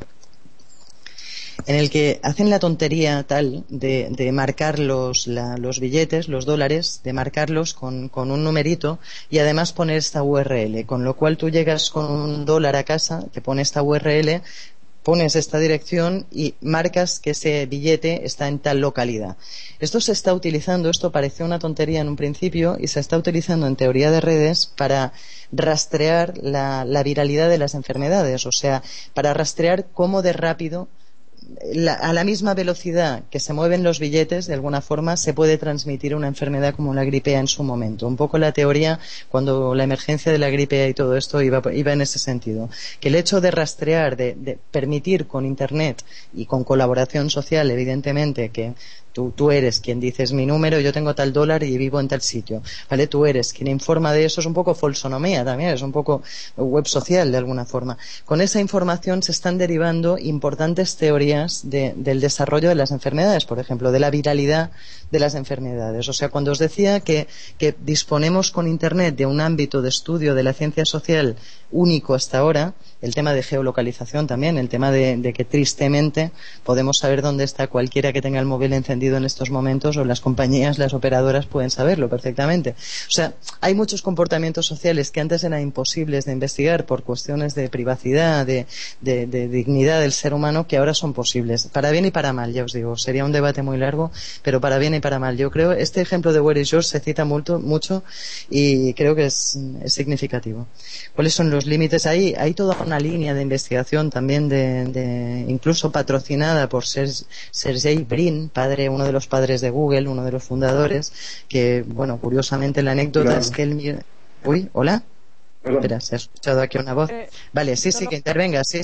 en el que hacen la tontería tal de marcar los billetes, los dólares, de marcarlos con un numerito y además poner esta URL, con lo cual tú llegas con un dólar a casa, te pone esta URL, pones esta dirección y marcas que ese billete está en tal localidad. Esto se está utilizando, esto pareció una tontería en un principio y se está utilizando en teoría de redes para rastrear la viralidad de las enfermedades, o sea, para rastrear cómo de rápido a la misma velocidad que se mueven los billetes, de alguna forma, se puede transmitir una enfermedad como la gripe A en su momento. Un poco la teoría, cuando la emergencia de la gripe A y todo esto iba en ese sentido. Que el hecho de rastrear, de permitir con Internet y con colaboración social, evidentemente, que Tú eres quien dices mi número, yo tengo tal dólar y vivo en tal sitio, ¿vale? Tú eres quien informa de eso, es un poco folsonomía también, es un poco web social de alguna forma. Con esa información se están derivando importantes teorías del desarrollo de las enfermedades, por ejemplo, de la viralidad de las enfermedades. O sea, cuando os decía que disponemos con Internet de un ámbito de estudio de la ciencia social único hasta ahora, el tema de geolocalización también, el tema de que tristemente podemos saber dónde está cualquiera que tenga el móvil encendido en estos momentos, o las compañías, las operadoras pueden saberlo perfectamente. O sea, hay muchos comportamientos sociales que antes eran imposibles de investigar por cuestiones de privacidad, de dignidad del ser humano, que ahora son posibles, para bien y para mal, ya os digo. Sería un debate muy largo, pero para bien y para mal. Yo creo, este ejemplo de Where is Yours se cita mucho y creo que es significativo. ¿Cuáles son los límites? Hay toda una línea de investigación también incluso patrocinada por Sergey Brin, uno de los padres de Google, uno de los fundadores, que, bueno, curiosamente la anécdota es que él... Uy, ¿hola? Perdón. Espera, se ha escuchado aquí una voz. Vale, sí, que intervenga, sí,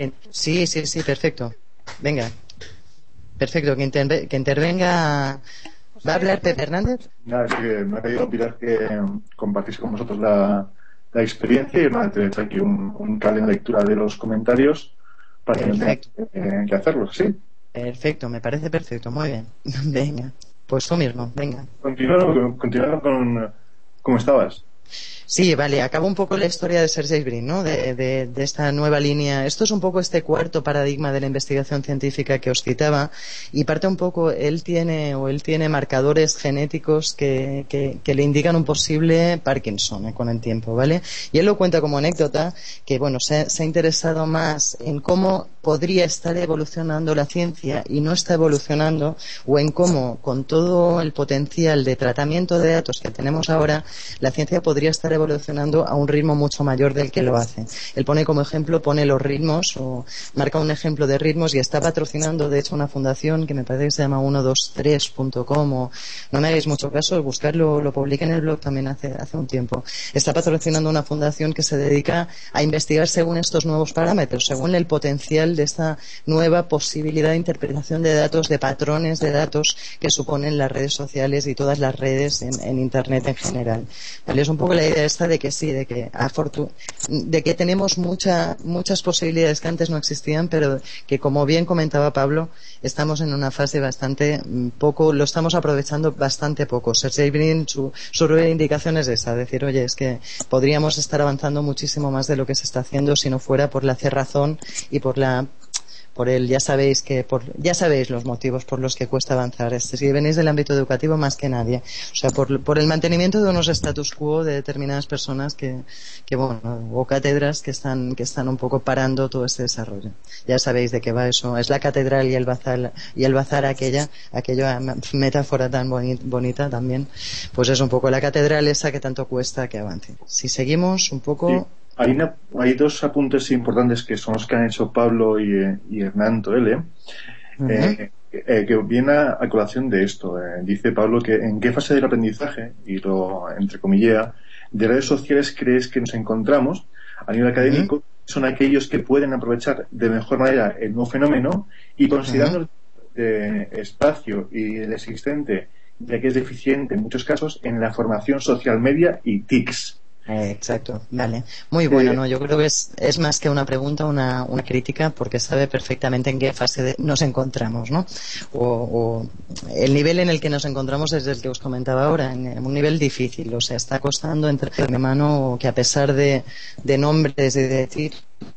perfecto. Venga. Perfecto, que intervenga... ¿Va a hablar Pepe Hernández? Nada, es que me ha pedido Pilar que compartís con vosotros la experiencia y nada, te he hecho aquí un calendario de lectura de los comentarios para que no tengas que hacerlo, ¿sí? Perfecto, me parece perfecto, muy bien. Venga, pues tú mismo, venga. Continuando con cómo estabas. Sí, vale, acabo un poco la historia de Sergey Brin, ¿no? De esta nueva línea. Esto es un poco este cuarto paradigma de la investigación científica que os citaba, y parte un poco, él tiene marcadores genéticos que le indican un posible Parkinson con el tiempo, ¿vale? Y él lo cuenta como anécdota, que bueno, se ha interesado más en cómo podría estar evolucionando la ciencia y no está evolucionando, o en cómo, con todo el potencial de tratamiento de datos que tenemos ahora, la ciencia podría estar evolucionando a un ritmo mucho mayor del que lo hace. Él pone como ejemplo, los ritmos, o marca un ejemplo de ritmos, y está patrocinando de hecho una fundación que me parece que se llama 123.com, o no me hagáis mucho caso, buscarlo, lo publiqué en el blog también hace un tiempo. Está patrocinando una fundación que se dedica a investigar según estos nuevos parámetros, según el potencial de esta nueva posibilidad de interpretación de datos, de patrones de datos que suponen las redes sociales y todas las redes en Internet en general. ¿Vale? Es un poco la idea esta de que sí, de que tenemos muchas posibilidades que antes no existían, pero que, como bien comentaba Pablo, estamos en una fase bastante poco, lo estamos aprovechando bastante poco. Sergey Brin, su reivindicación es esa, decir, oye, es que podríamos estar avanzando muchísimo más de lo que se está haciendo si no fuera por la cerrazón y por el ya sabéis los motivos por los que cuesta avanzar. Si venís del ámbito educativo, más que nadie, o sea, por el mantenimiento de unos status quo de determinadas personas que bueno, o cátedras que están un poco parando todo este desarrollo. Ya sabéis de qué va eso, es la catedral y el bazar, aquella metáfora tan bonita también, pues es un poco la catedral esa que tanto cuesta que avance. Si seguimos un poco... Sí. Hay dos apuntes importantes que son los que han hecho Pablo y Hernán Toele, que vienen a colación de esto. Dice Pablo que en qué fase del aprendizaje, y lo entrecomillea, de redes sociales crees que nos encontramos a nivel académico, son aquellos que pueden aprovechar de mejor manera el nuevo fenómeno y considerando el espacio y el existente, ya que es deficiente en muchos casos en la formación social media y TICs. Exacto, vale. Muy bueno, ¿no? Yo creo que es más que una pregunta, una crítica, porque sabe perfectamente en qué fase nos encontramos, ¿no? O el nivel en el que nos encontramos es el que os comentaba ahora, en un nivel difícil, o sea, está costando entrar de mano, que a pesar de nombres y de decir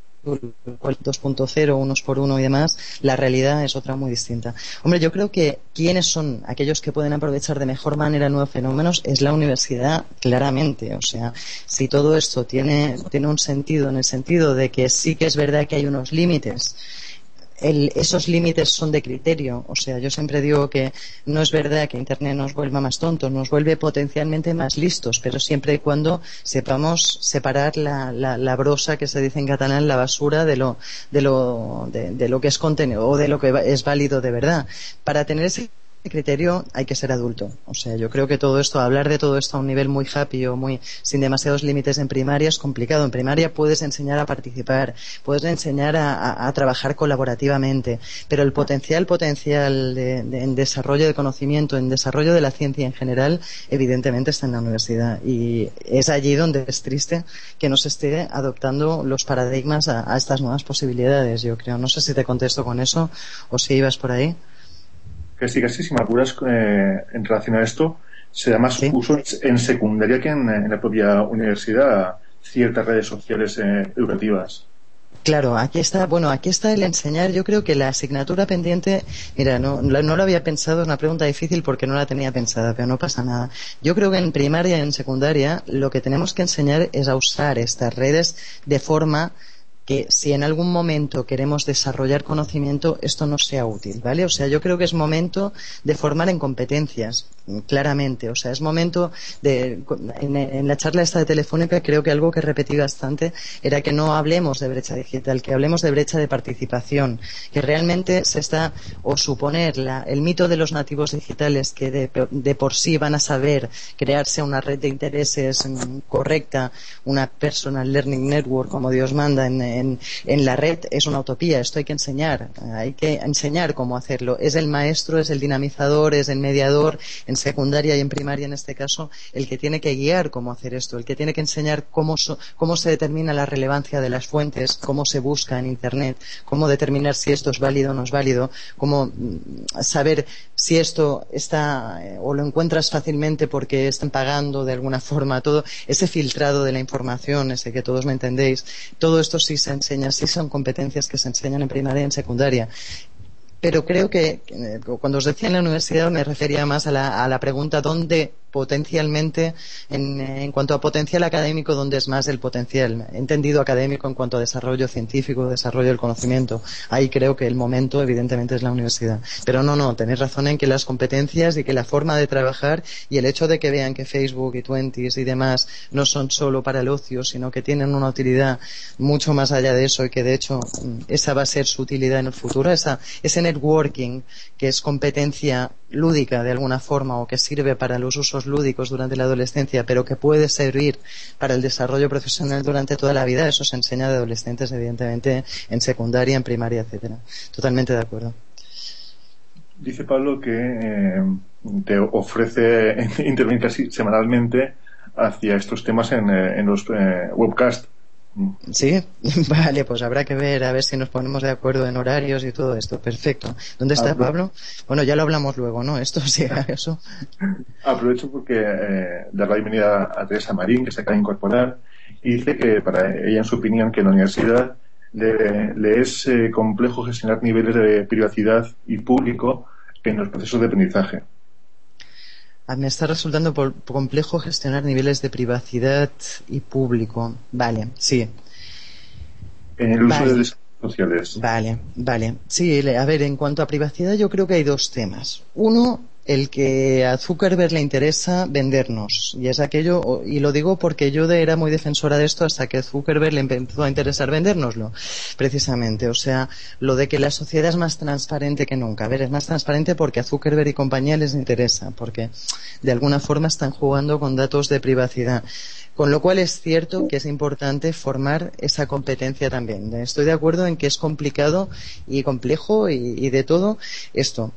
2.0, unos por uno y demás, la realidad es otra muy distinta. Hombre, yo creo que quienes son aquellos que pueden aprovechar de mejor manera nuevos fenómenos es la universidad, claramente. O sea, si todo esto tiene un sentido, en el sentido de que sí que es verdad que hay unos límites, esos límites son de criterio. O sea, yo siempre digo que no es verdad que Internet nos vuelva más tontos, nos vuelve potencialmente más listos, pero siempre y cuando sepamos separar la brosa, que se dice en catalán, la basura de lo que es contenido o de lo que es válido de verdad. Para tener ese criterio hay que ser adulto. O sea, yo creo que todo esto, hablar de todo esto a un nivel muy happy o muy sin demasiados límites en primaria es complicado. En primaria puedes enseñar a participar, puedes enseñar a trabajar colaborativamente, pero el potencial en desarrollo de conocimiento, en desarrollo de la ciencia en general, evidentemente está en la universidad. Y es allí donde es triste que no se esté adoptando los paradigmas a estas nuevas posibilidades, yo creo. No sé si te contesto con eso o si ibas por ahí. Casi si me apuras en relación a esto, se da más uso en secundaria que en la propia universidad ciertas redes sociales educativas. Claro, aquí está el enseñar. Yo creo que la asignatura pendiente, mira, no lo había pensado, es una pregunta difícil porque no la tenía pensada, pero no pasa nada. Yo creo que en primaria y en secundaria lo que tenemos que enseñar es a usar estas redes de forma que si en algún momento queremos desarrollar conocimiento, esto no sea útil, ¿vale? O sea, yo creo que es momento de formar en competencias, claramente. O sea, es momento en la charla esta de Telefónica, creo que algo que repetí bastante era que no hablemos de brecha digital, que hablemos de brecha de participación, que realmente suponer el mito de los nativos digitales que de por sí van a saber crearse una red de intereses correcta, una personal learning network, como Dios manda, en la red, es una utopía. Esto hay que enseñar cómo hacerlo. Es el maestro, es el dinamizador, es el mediador, en secundaria y en primaria en este caso, el que tiene que guiar cómo hacer esto, el que tiene que enseñar cómo se determina la relevancia de las fuentes, cómo se busca en Internet, cómo determinar si esto es válido o no es válido, cómo saber si esto está o lo encuentras fácilmente porque están pagando de alguna forma, todo ese filtrado de la información, ese que todos me entendéis, todo esto sí se enseña, sí son competencias que se enseñan en primaria y en secundaria. Pero creo que cuando os decía en la universidad me refería más a la pregunta dónde potencialmente, en cuanto a potencial académico, dónde es más el potencial. He entendido académico en cuanto a desarrollo científico, desarrollo del conocimiento. Ahí creo que el momento, evidentemente, es la universidad. Pero no, tenéis razón en que las competencias y que la forma de trabajar y el hecho de que vean que Facebook y Twenties y demás no son solo para el ocio, sino que tienen una utilidad mucho más allá de eso y que, de hecho, esa va a ser su utilidad en el futuro. Ese networking, que es competencia lúdica de alguna forma o que sirve para los usos lúdicos durante la adolescencia, pero que puede servir para el desarrollo profesional durante toda la vida, eso se enseña de adolescentes, evidentemente, en secundaria, en primaria, etcétera. Totalmente de acuerdo. Dice Pablo que te ofrece intervenir casi semanalmente hacia estos temas en los webcasts. Sí, vale, pues habrá que ver a ver si nos ponemos de acuerdo en horarios y todo esto. Perfecto. ¿Dónde está Pablo? Bueno, ya lo hablamos luego, ¿no? Esto sí, eso. Aprovecho porque dar la bienvenida a Teresa Marín, que se acaba de incorporar, y dice que para ella, en su opinión, que en la universidad le es complejo gestionar niveles de privacidad y público en los procesos de aprendizaje. Me está resultando complejo gestionar niveles de privacidad y público. Vale, sí. En el uso de redes sociales. Vale. Sí, a ver, en cuanto a privacidad yo creo que hay dos temas. Uno, el que a Zuckerberg le interesa vendernos. Y es aquello, y lo digo porque yo era muy defensora de esto hasta que Zuckerberg le empezó a interesar vendérnoslo. Precisamente. O sea, lo de que la sociedad es más transparente que nunca. A ver, es más transparente porque a Zuckerberg y compañía les interesa. Porque de alguna forma están jugando con datos de privacidad. Con lo cual es cierto que es importante formar esa competencia también. Estoy de acuerdo en que es complicado y complejo y de todo esto,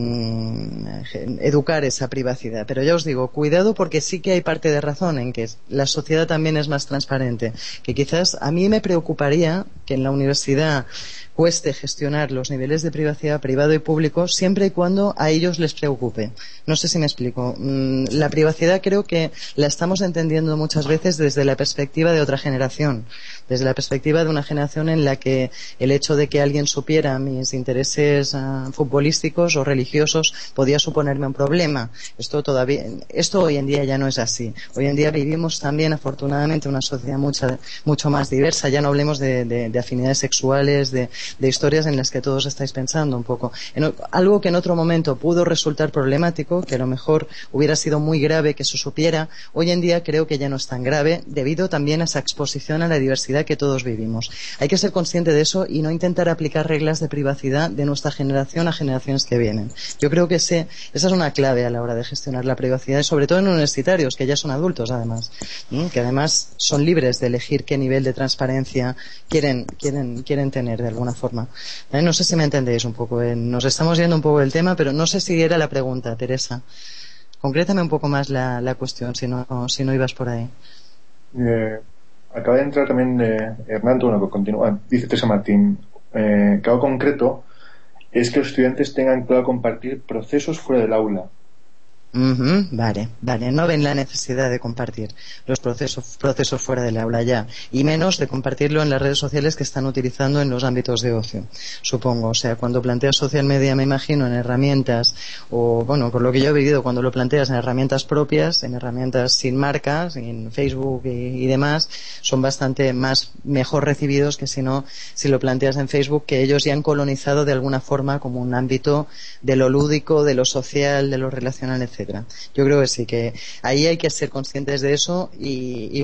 educar esa privacidad. Pero ya os digo, cuidado porque sí que hay parte de razón en que la sociedad también es más transparente. Que quizás a mí me preocuparía que en la universidad cueste gestionar los niveles de privacidad privado y público siempre y cuando a ellos les preocupe. No sé si me explico. La privacidad creo que la estamos entendiendo muchas veces desde la perspectiva de otra generación, desde la perspectiva de una generación en la que el hecho de que alguien supiera mis intereses futbolísticos o religiosos podía suponerme un problema. Esto hoy en día ya no es así. Hoy en día vivimos también, afortunadamente, una sociedad mucho más diversa. Ya no hablemos de afinidades sexuales, de historias en las que todos estáis pensando un poco. Algo que en otro momento pudo resultar problemático, que a lo mejor hubiera sido muy grave que se supiera, hoy en día creo que ya no es tan grave, debido también a esa exposición a la diversidad que todos vivimos. Hay que ser consciente de eso y no intentar aplicar reglas de privacidad de nuestra generación a generaciones que vienen. Yo creo que esa es una clave a la hora de gestionar la privacidad, y sobre todo en universitarios, que ya son adultos además, que además son libres de elegir qué nivel de transparencia quieren tener de alguna forma. No sé si me entendéis un poco. Nos estamos yendo un poco del tema, pero no sé si era la pregunta, Teresa. Concrétame un poco más la cuestión, si no ibas por ahí. Acaba de entrar también Hernando, que continúa. Dice Teresa Martín, que algo concreto es que los estudiantes tengan claro compartir procesos fuera del aula. Vale. No ven la necesidad de compartir los procesos fuera del aula ya, y menos de compartirlo en las redes sociales que están utilizando en los ámbitos de ocio, supongo. O sea, cuando planteas social media, me imagino, en herramientas, o bueno, por lo que yo he vivido, cuando lo planteas en herramientas propias, en herramientas sin marcas, en Facebook y demás, son bastante mejor recibidos que si lo planteas en Facebook, que ellos ya han colonizado de alguna forma como un ámbito de lo lúdico, de lo social, de lo relacional, etc. Yo creo que sí, que ahí hay que ser conscientes de eso y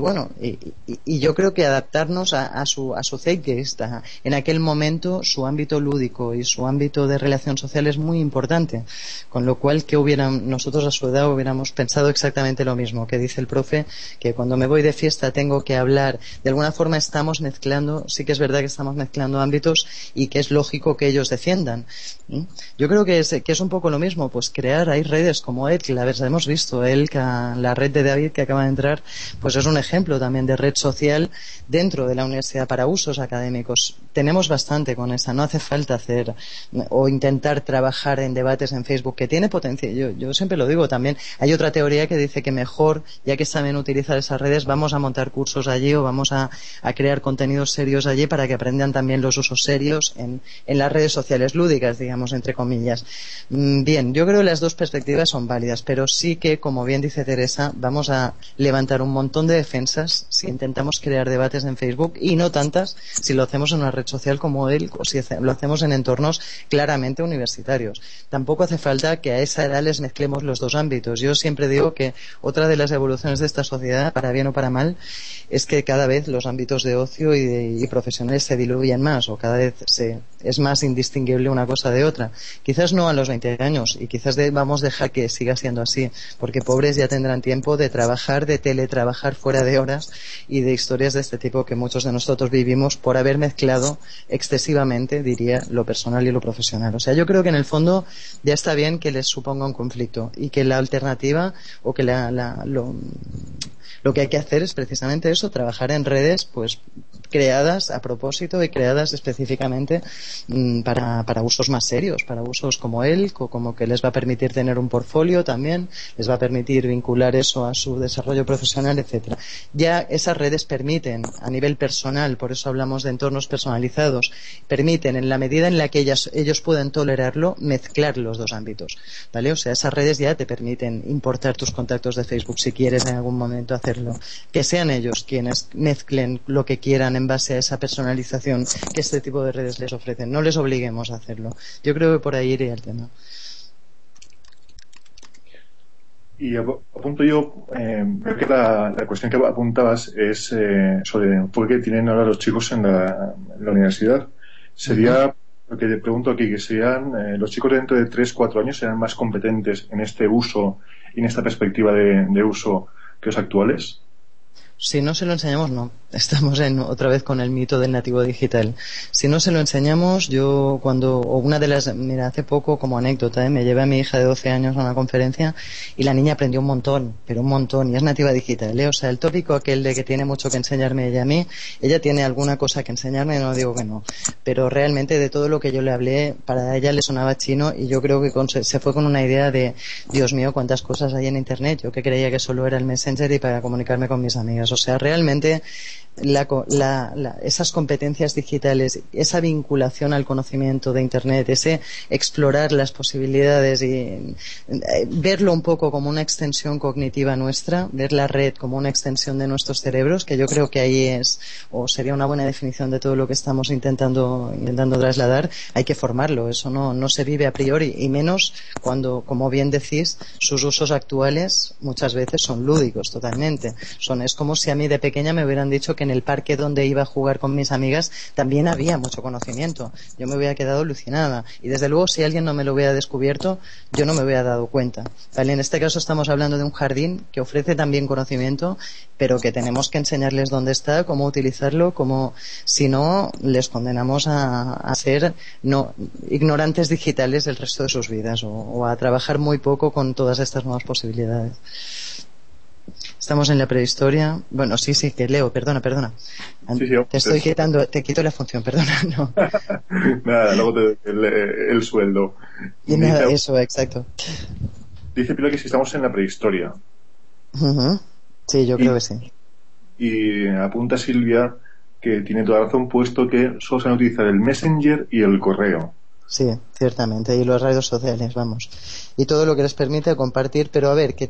yo creo que adaptarnos a su zeitgeist. En aquel momento su ámbito lúdico y su ámbito de relación social es muy importante, con lo cual nosotros a su edad hubiéramos pensado exactamente lo mismo, que dice el profe, que cuando me voy de fiesta tengo que hablar, de alguna forma estamos mezclando, sí que es verdad que estamos mezclando ámbitos y que es lógico que ellos defiendan. Yo creo que es un poco lo mismo, pues hay redes como las hemos visto, la red de David que acaba de entrar, pues es un ejemplo también de red social dentro de la universidad para usos académicos. Tenemos bastante con esa, no hace falta hacer o intentar trabajar en debates en Facebook, que tiene potencia. Yo siempre lo digo también, hay otra teoría que dice que mejor, ya que saben utilizar esas redes, vamos a montar cursos allí o vamos a crear contenidos serios allí para que aprendan también los usos serios en las redes sociales lúdicas, digamos, entre comillas. Bien, yo creo que las dos perspectivas son válidas, pero sí que, como bien dice Teresa, vamos a levantar un montón de defensas si intentamos crear debates en Facebook, y no tantas si lo hacemos en una red social como o si lo hacemos en entornos claramente universitarios. Tampoco hace falta que a esa edad les mezclemos los dos ámbitos. Yo siempre digo que otra de las evoluciones de esta sociedad, para bien o para mal, es que cada vez los ámbitos de ocio y profesionales se diluyen más, o cada vez es más indistinguible una cosa de otra. Quizás no a los 20 años, y quizás vamos a dejar que siga siendo así, porque pobres ya tendrán tiempo de trabajar, de teletrabajar fuera de horas, y de historias de este tipo que muchos de nosotros vivimos por haber mezclado excesivamente, diría, lo personal y lo profesional. O sea, yo creo que en el fondo ya está bien que les suponga un conflicto, y que la alternativa, o que lo que hay que hacer es precisamente eso, trabajar en redes pues creadas a propósito y creadas específicamente para usos más serios, para usos como como que les va a permitir tener un portfolio también, les va a permitir vincular eso a su desarrollo profesional, etcétera. Ya esas redes permiten a nivel personal, por eso hablamos de entornos personalizados, permiten, en la medida en la que ellos pueden tolerarlo, mezclar los dos ámbitos, ¿vale? O sea, esas redes ya te permiten importar tus contactos de Facebook si quieres en algún momento hacerlo, que sean ellos quienes mezclen lo que quieran en base a esa personalización que este tipo de redes les ofrecen. No les obliguemos a hacerlo. Yo creo que por ahí iría el tema. Y apunto yo, creo que la cuestión que apuntabas es sobre el enfoque que tienen ahora los chicos en la universidad. Sería, lo que te pregunto aquí, que serían los chicos dentro de 3-4 años serán más competentes en este uso y en esta perspectiva de uso que los actuales. Si no se lo enseñamos, no. Estamos otra vez con el mito del nativo digital. Si no se lo enseñamos, mira, hace poco, como anécdota, me llevé a mi hija de 12 años a una conferencia y la niña aprendió un montón, pero un montón, y es nativa digital, ¿eh? O sea, el tópico aquel de que tiene mucho que enseñarme ella a mí, ella tiene alguna cosa que enseñarme, no digo que no, pero realmente de todo lo que yo le hablé, para ella le sonaba chino, y yo creo que se fue con una idea de, Dios mío, cuántas cosas hay en Internet. Yo que creía que solo era el Messenger y para comunicarme con mis amigas. O sea, realmente esas competencias digitales, esa vinculación al conocimiento de Internet, ese explorar las posibilidades y verlo un poco como una extensión cognitiva nuestra, ver la red como una extensión de nuestros cerebros, que yo creo que ahí es, o sería una buena definición de todo lo que estamos intentando trasladar. Hay que formarlo, eso no se vive a priori, y menos cuando, como bien decís, sus usos actuales muchas veces son lúdicos totalmente. Es como si a mí de pequeña me hubieran dicho que en el parque donde iba a jugar con mis amigas también había mucho conocimiento. Yo me hubiera quedado alucinada, y desde luego si alguien no me lo hubiera descubierto, yo no me hubiera dado cuenta. ¿Vale? En este caso estamos hablando de un jardín que ofrece también conocimiento, pero que tenemos que enseñarles dónde está, cómo utilizarlo, si no les condenamos a ser ignorantes digitales el resto de sus vidas, o a trabajar muy poco con todas estas nuevas posibilidades. Estamos en la prehistoria. Bueno, sí, que leo, perdona. Sí, te quito la función, perdona, no. Nada, luego te el sueldo. Y nada, eso, exacto. Dice Pilar que si estamos en la prehistoria. Uh-huh. Sí, yo creo que sí. Y apunta Silvia que tiene toda razón, puesto que solo se van a utilizar el Messenger y el correo. Sí, ciertamente, y las redes sociales, vamos. Y todo lo que les permite compartir, pero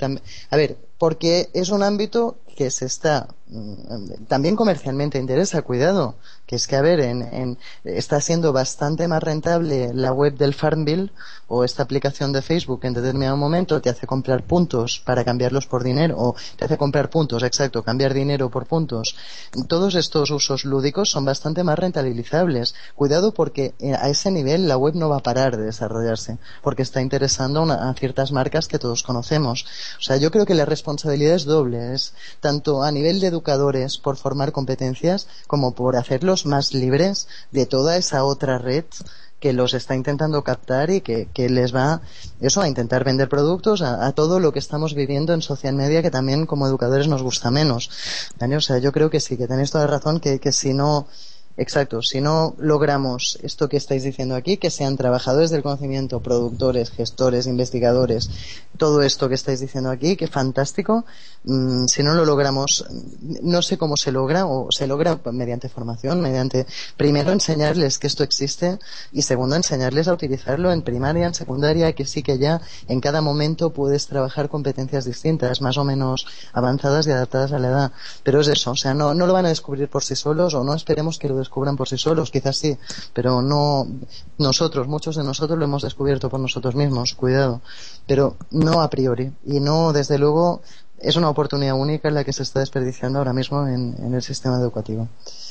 porque es un ámbito que se está también comercialmente interesa, cuidado, que es que está siendo bastante más rentable la web del Farmville o esta aplicación de Facebook que en determinado momento te hace comprar puntos para cambiarlos por dinero, o te hace comprar puntos, exacto, cambiar dinero por puntos. Todos estos usos lúdicos son bastante más rentabilizables. Cuidado, porque a ese nivel la web no va a parar de desarrollarse, porque está interesando a ciertas marcas que todos conocemos. O sea, yo creo que la responsabilidad es doble, es tanto a nivel de educadores por formar competencias como por hacerlos más libres de toda esa otra red que los está intentando captar y que les va a intentar vender productos, a todo lo que estamos viviendo en social media, que también como educadores nos gusta menos. ¿Vale? O sea, yo creo que sí, que tenéis toda la razón, que si no... Exacto, si no logramos esto que estáis diciendo aquí, que sean trabajadores del conocimiento, productores, gestores, investigadores, todo esto que estáis diciendo aquí, que fantástico. Si no lo logramos, no sé cómo se logra, o se logra mediante formación, primero enseñarles que esto existe, y segundo enseñarles a utilizarlo en primaria, en secundaria, que sí que ya en cada momento puedes trabajar competencias distintas, más o menos avanzadas y adaptadas a la edad. Pero es eso, o sea, no lo van a descubrir por sí solos, o no esperemos que lo descubran por sí solos, quizás sí, pero no muchos de nosotros lo hemos descubierto por nosotros mismos, cuidado, pero no a priori, y no, desde luego, es una oportunidad única en la que se está desperdiciando ahora mismo en el sistema educativo.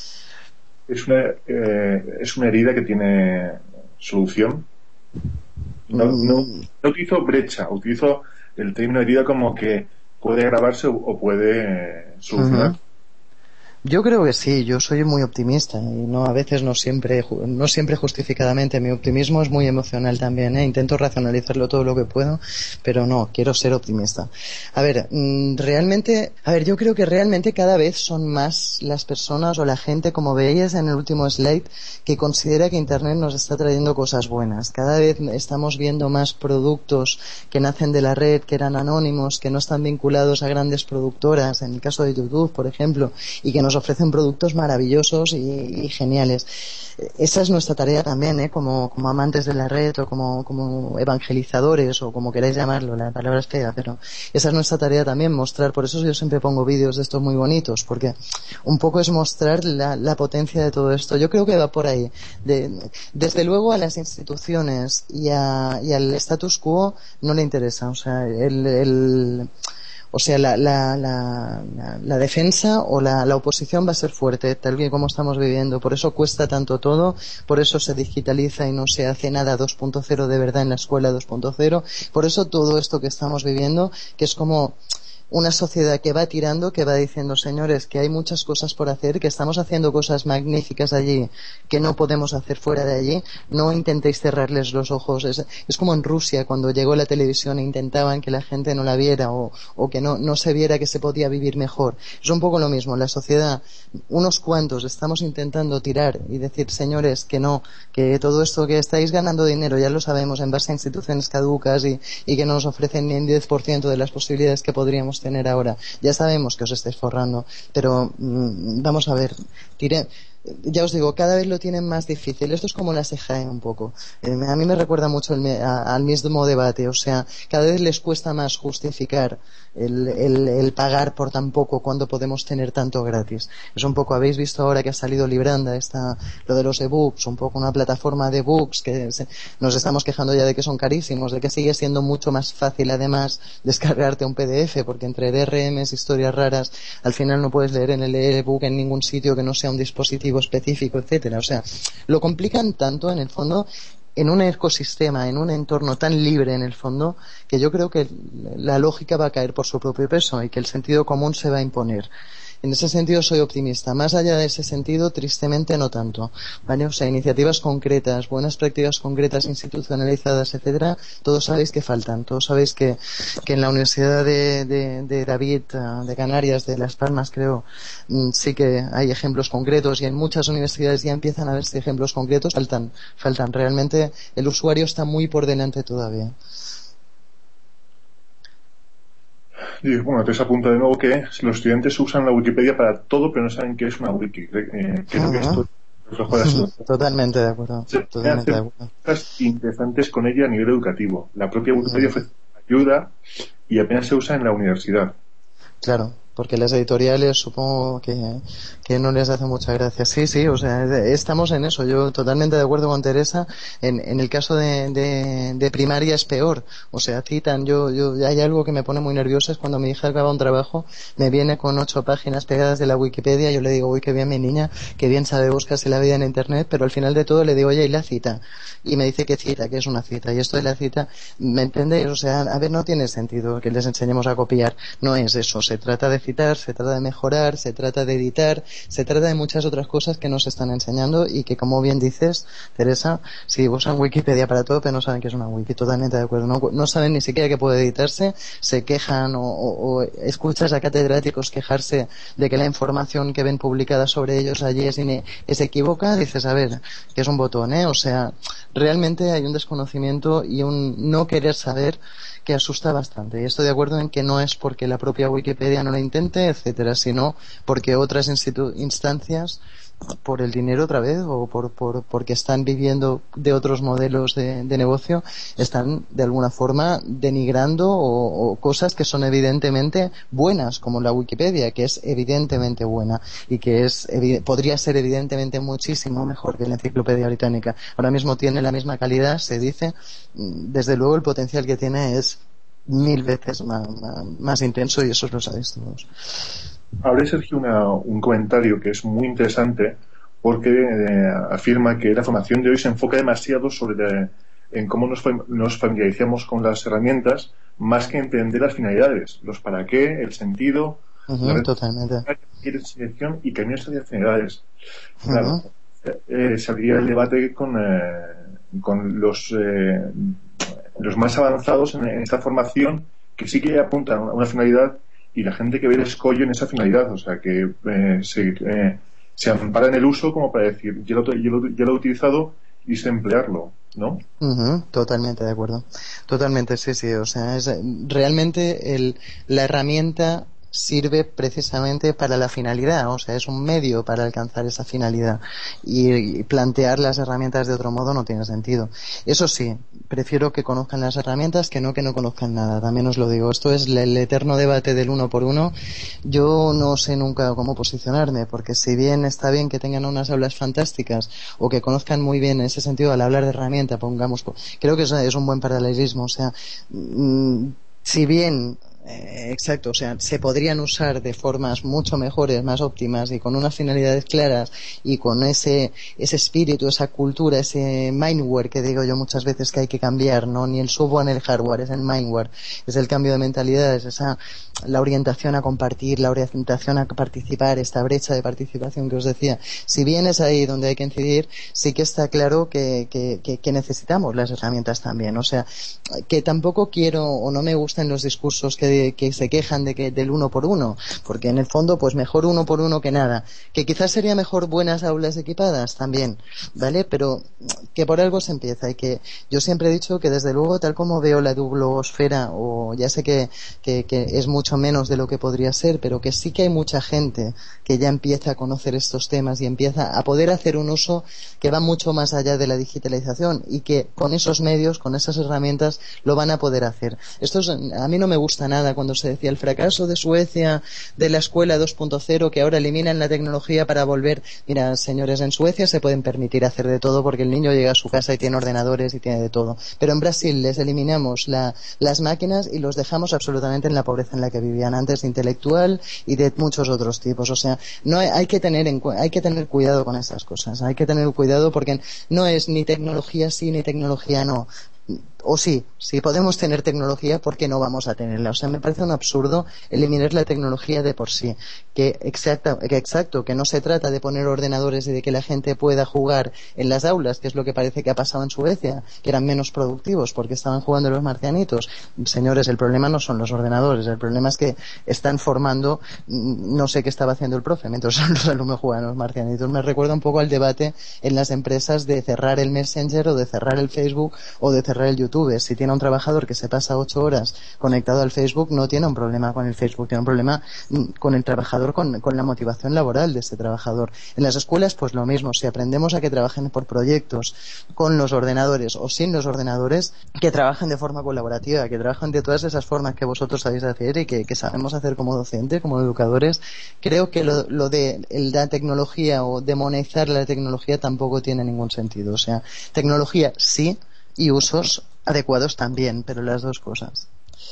Es una herida que tiene solución. No utilizo brecha, utilizo el término herida como que puede agravarse o puede solucionar. Uh-huh. Yo creo que sí, yo soy muy optimista, y a veces no siempre justificadamente. Mi optimismo es muy emocional también, intento racionalizarlo todo lo que puedo, pero no, quiero ser optimista. Yo creo que realmente cada vez son más las personas o la gente, como veíais en el último slide, que considera que Internet nos está trayendo cosas buenas. Cada vez estamos viendo más productos que nacen de la red, que eran anónimos, que no están vinculados a grandes productoras, en el caso de YouTube, por ejemplo, y que nos ofrecen productos maravillosos y geniales. Esa es nuestra tarea también, como amantes de la red, o como evangelizadores, o como queráis llamarlo, la palabra es fea, pero esa es nuestra tarea también, mostrar. Por eso yo siempre pongo vídeos de estos muy bonitos, porque un poco es mostrar la potencia de todo esto. Yo creo que va por ahí. Desde luego a las instituciones y al status quo no le interesa. O sea, la defensa o la oposición va a ser fuerte, tal y como estamos viviendo. Por eso cuesta tanto todo, por eso se digitaliza y no se hace nada 2.0 de verdad en la escuela 2.0. Por eso todo esto que estamos viviendo, que es como una sociedad que va tirando, que va diciendo, señores, que hay muchas cosas por hacer, que estamos haciendo cosas magníficas allí, que no podemos hacer fuera de allí. No intentéis cerrarles los ojos. Es como en Rusia, cuando llegó la televisión e intentaban que la gente no la viera, o que no se viera que se podía vivir mejor. Es un poco lo mismo. La sociedad, unos cuantos, estamos intentando tirar y decir, señores, que no, que todo esto que estáis ganando dinero, ya lo sabemos, en base a instituciones caducas y que no nos ofrecen ni el 10% de las posibilidades que podríamos podemos tener ahora. Ya sabemos que os estáis forrando, pero vamos a ver, ya os digo, cada vez lo tienen más difícil. Esto es como la SGAE un poco. A mí me recuerda mucho al mismo debate. O sea, cada vez les cuesta más justificar el pagar por tan poco cuando podemos tener tanto gratis. Es un poco, habéis visto ahora que ha salido Libranda, lo de los ebooks, un poco una plataforma de ebooks que nos estamos quejando ya de que son carísimos, de que sigue siendo mucho más fácil además descargarte un PDF, porque entre DRMs, historias raras, al final no puedes leer en el ebook en ningún sitio que no sea un dispositivo específico, etcétera. O sea, lo complican tanto en el fondo, en un ecosistema, en un entorno tan libre en el fondo, que yo creo que la lógica va a caer por su propio peso y que el sentido común se va a imponer. En ese sentido soy optimista. Más allá de ese sentido, tristemente no tanto. ¿Vale? O sea, iniciativas concretas, buenas prácticas concretas, institucionalizadas, etcétera, todos sabéis que faltan. Todos sabéis que en la Universidad de David, de Canarias, de Las Palmas, creo, sí que hay ejemplos concretos, y en muchas universidades ya empiezan a verse ejemplos concretos. Faltan. Realmente el usuario está muy por delante todavía. Y bueno, te apunta de nuevo que los estudiantes usan la Wikipedia para todo, pero no saben qué es una wiki. Creo que esto Totalmente de acuerdo. Totalmente de acuerdo. Cosas interesantes con ella a nivel educativo. La propia Wikipedia ofrece ayuda y apenas se usa en la universidad. Claro, porque las editoriales supongo que no les hace mucha gracia. Sí, o sea, estamos en eso. Yo totalmente de acuerdo con Teresa. En el caso de primaria es peor. O sea, citan, yo hay algo que me pone muy nervioso, es cuando mi hija acaba un trabajo, me viene con 8 páginas pegadas de la Wikipedia, yo le digo, uy, qué bien mi niña, qué bien sabe buscarse la vida en internet, pero al final de todo le digo, oye, ¿y la cita? Y me dice que cita, que es una cita. Y esto de la cita, ¿me entendéis? O sea, a ver, no tiene sentido que les enseñemos a copiar. No es eso. Se trata de citar, se trata de mejorar, se trata de editar, se trata de muchas otras cosas que nos están enseñando y que, como bien dices, Teresa, si usan Wikipedia para todo, pero no saben que es una wiki. Totalmente de acuerdo. No saben ni siquiera que puede editarse, se quejan o escuchas a catedráticos quejarse de que la información que ven publicada sobre ellos allí es equívoca. Dices, a ver, que es un botón, O sea, realmente hay un desconocimiento y un no querer saber que asusta bastante. Y estoy de acuerdo en que no es porque la propia Wikipedia no lo intente, etcétera, sino porque otras instancias, por el dinero otra vez, o porque están viviendo de otros modelos de negocio, están de alguna forma denigrando o cosas que son evidentemente buenas, como la Wikipedia, que es evidentemente buena y que podría ser evidentemente muchísimo mejor que la Enciclopedia Británica. Ahora mismo tiene la misma calidad, se dice. Desde luego el potencial que tiene es 1000 veces más intenso, y eso lo sabéis todos. Habré, Sergio, un comentario que es muy interesante, porque afirma que la formación de hoy se enfoca demasiado en cómo nos familiarizamos con las herramientas, más que entender las finalidades, los para qué, el sentido, totalmente. la selección y caminos hacia finalidades. Claro, saldría el debate con los más avanzados en esta formación, que sí que apuntan a una finalidad, y la gente que ve el escollo en esa finalidad, o sea, que se ampara en el uso como para decir, ya lo he utilizado y sé emplearlo, ¿no? Totalmente de acuerdo. Totalmente, sí. O sea, realmente la herramienta sirve precisamente para la finalidad, o sea, es un medio para alcanzar esa finalidad, y plantear las herramientas de otro modo no tiene sentido. Eso sí, prefiero que conozcan las herramientas que no conozcan nada, también os lo digo. Esto es el eterno debate del uno por uno. Yo no sé nunca cómo posicionarme, porque si bien está bien que tengan unas aulas fantásticas o que conozcan muy bien en ese sentido, al hablar de herramienta, pongamos, creo que es un buen paralelismo, o sea, si bien exacto, o sea, se podrían usar de formas mucho mejores, más óptimas y con unas finalidades claras y con ese espíritu, esa cultura, ese mindware que digo yo muchas veces que hay que cambiar, no ni el software ni el hardware, es el mindware, es el cambio de mentalidad, es la orientación a compartir, la orientación a participar, esta brecha de participación que os decía. Si bien es ahí donde hay que incidir, sí que está claro que necesitamos las herramientas también, o sea, que tampoco quiero o no me gustan los discursos que que se quejan de que del 1x1, porque en el fondo pues mejor 1x1 que nada, que quizás sería mejor buenas aulas equipadas también, ¿vale? Pero que por algo se empieza, y que yo siempre he dicho que desde luego, tal como veo la dublosfera, o ya sé que es mucho menos de lo que podría ser, pero que sí que hay mucha gente que ya empieza a conocer estos temas y empieza a poder hacer un uso que va mucho más allá de la digitalización, y que con esos medios, con esas herramientas, lo van a poder hacer. A mí no me gusta nada cuando se decía el fracaso de Suecia, de la escuela 2.0, que ahora eliminan la tecnología para volver. Mira, señores, en Suecia se pueden permitir hacer de todo porque el niño llega a su casa y tiene ordenadores y tiene de todo. Pero en Brasil les eliminamos las máquinas y los dejamos absolutamente en la pobreza en la que vivían antes, intelectual y de muchos otros tipos. O sea, no hay que tener cuidado con esas cosas. Hay que tener cuidado porque no es ni tecnología sí ni tecnología no. O sí, si podemos tener tecnología, ¿por qué no vamos a tenerla? O sea, me parece un absurdo eliminar la tecnología de por sí. Exacto, que no se trata de poner ordenadores y de que la gente pueda jugar en las aulas, que es lo que parece que ha pasado en Suecia, que eran menos productivos porque estaban jugando los marcianitos. Señores, el problema no son los ordenadores, el problema es que están formando, no sé qué estaba haciendo el profe mientras los alumnos jugaban los marcianitos. Me recuerda un poco al debate en las empresas de cerrar el Messenger o de cerrar el Facebook o de cerrar el YouTube. Si tiene un trabajador que se pasa 8 horas conectado al Facebook, no tiene un problema con el Facebook, tiene un problema con el trabajador, con la motivación laboral de ese trabajador. En las escuelas, pues lo mismo. Si aprendemos a que trabajen por proyectos con los ordenadores o sin los ordenadores, que trabajen de forma colaborativa, que trabajen de todas esas formas que vosotros sabéis hacer y que sabemos hacer como docente, como educadores, creo que lo de la tecnología o demonizar la tecnología tampoco tiene ningún sentido. O sea, tecnología sí, y usos adecuados también, pero las dos cosas.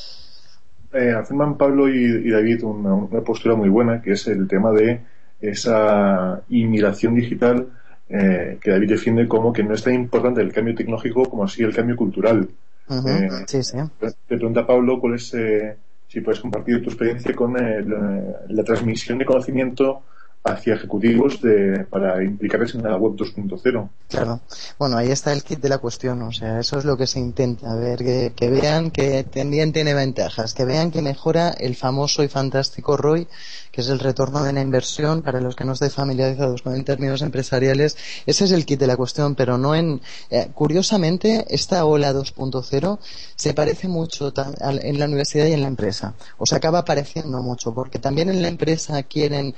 Afirman Pablo y David una postura muy buena, que es el tema de esa inmigración digital, que David defiende como que no es tan importante el cambio tecnológico como así el cambio cultural. Sí. Te pregunta Pablo cuál es, si puedes compartir tu experiencia con la transmisión de conocimiento hacia ejecutivos para implicarles en la web 2.0. Claro. Bueno, ahí está el kit de la cuestión. O sea, eso es lo que se intenta. A ver, que vean que también tiene ventajas, que vean que mejora el famoso y fantástico ROI, que es el retorno de la inversión. Para los que no estén familiarizados con términos empresariales, ese es el kit de la cuestión, pero no curiosamente, esta ola 2.0 se parece mucho en la universidad y en la empresa. O se acaba pareciendo mucho, porque también en la empresa quieren,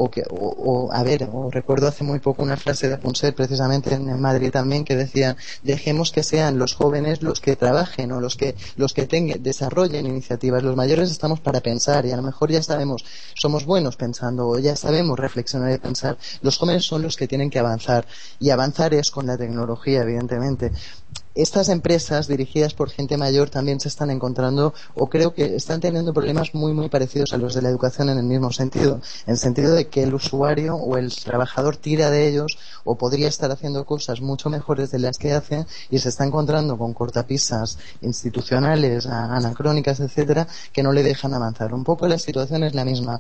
recuerdo hace muy poco una frase de Punset, precisamente en Madrid también, que decía: dejemos que sean los jóvenes los que trabajen o los que desarrollen iniciativas. Los mayores estamos para pensar y a lo mejor ya sabemos, somos buenos pensando o ya sabemos reflexionar y pensar. Los jóvenes son los que tienen que avanzar, y avanzar es con la tecnología, evidentemente. Estas empresas dirigidas por gente mayor también se están encontrando, o creo que están teniendo problemas muy muy parecidos a los de la educación, en el mismo sentido, en el sentido de que el usuario o el trabajador tira de ellos o podría estar haciendo cosas mucho mejores de las que hace, y se está encontrando con cortapisas institucionales, anacrónicas, etcétera, que no le dejan avanzar. Un poco la situación es la misma.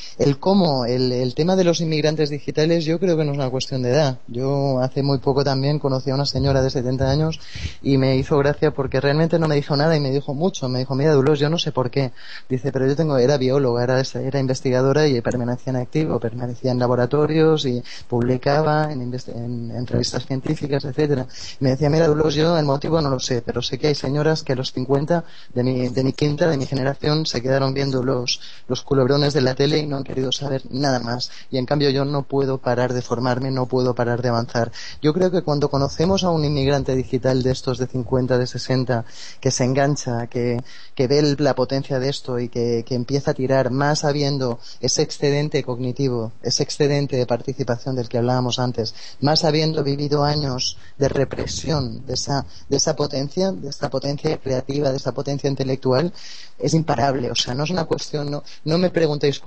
El tema de los inmigrantes digitales, yo creo que no es una cuestión de edad. Yo hace muy poco también conocí a una señora de 70 años y me hizo gracia porque realmente no me dijo nada y me dijo mucho. Me dijo: mira, Dulos, yo no sé por qué. Dice, pero era bióloga, era investigadora y permanecía en activo, permanecía en laboratorios y publicaba en revistas científicas, etcétera. Y me decía: mira, Dulos, yo el motivo no lo sé, pero sé que hay señoras que a los 50 de mi generación se quedaron viendo los culebrones de la tele y no han querido saber nada más, y en cambio yo no puedo parar de formarme, no puedo parar de avanzar. Yo creo que cuando conocemos a un inmigrante digital de estos de 50, de 60, que se engancha, que ve la potencia de esto y que empieza a tirar, más habiendo ese excedente cognitivo, ese excedente de participación del que hablábamos antes, más habiendo vivido años de represión de esa potencia, de esta potencia creativa, de esta potencia intelectual, es imparable. O sea, no es una cuestión, no me preguntéis cuál es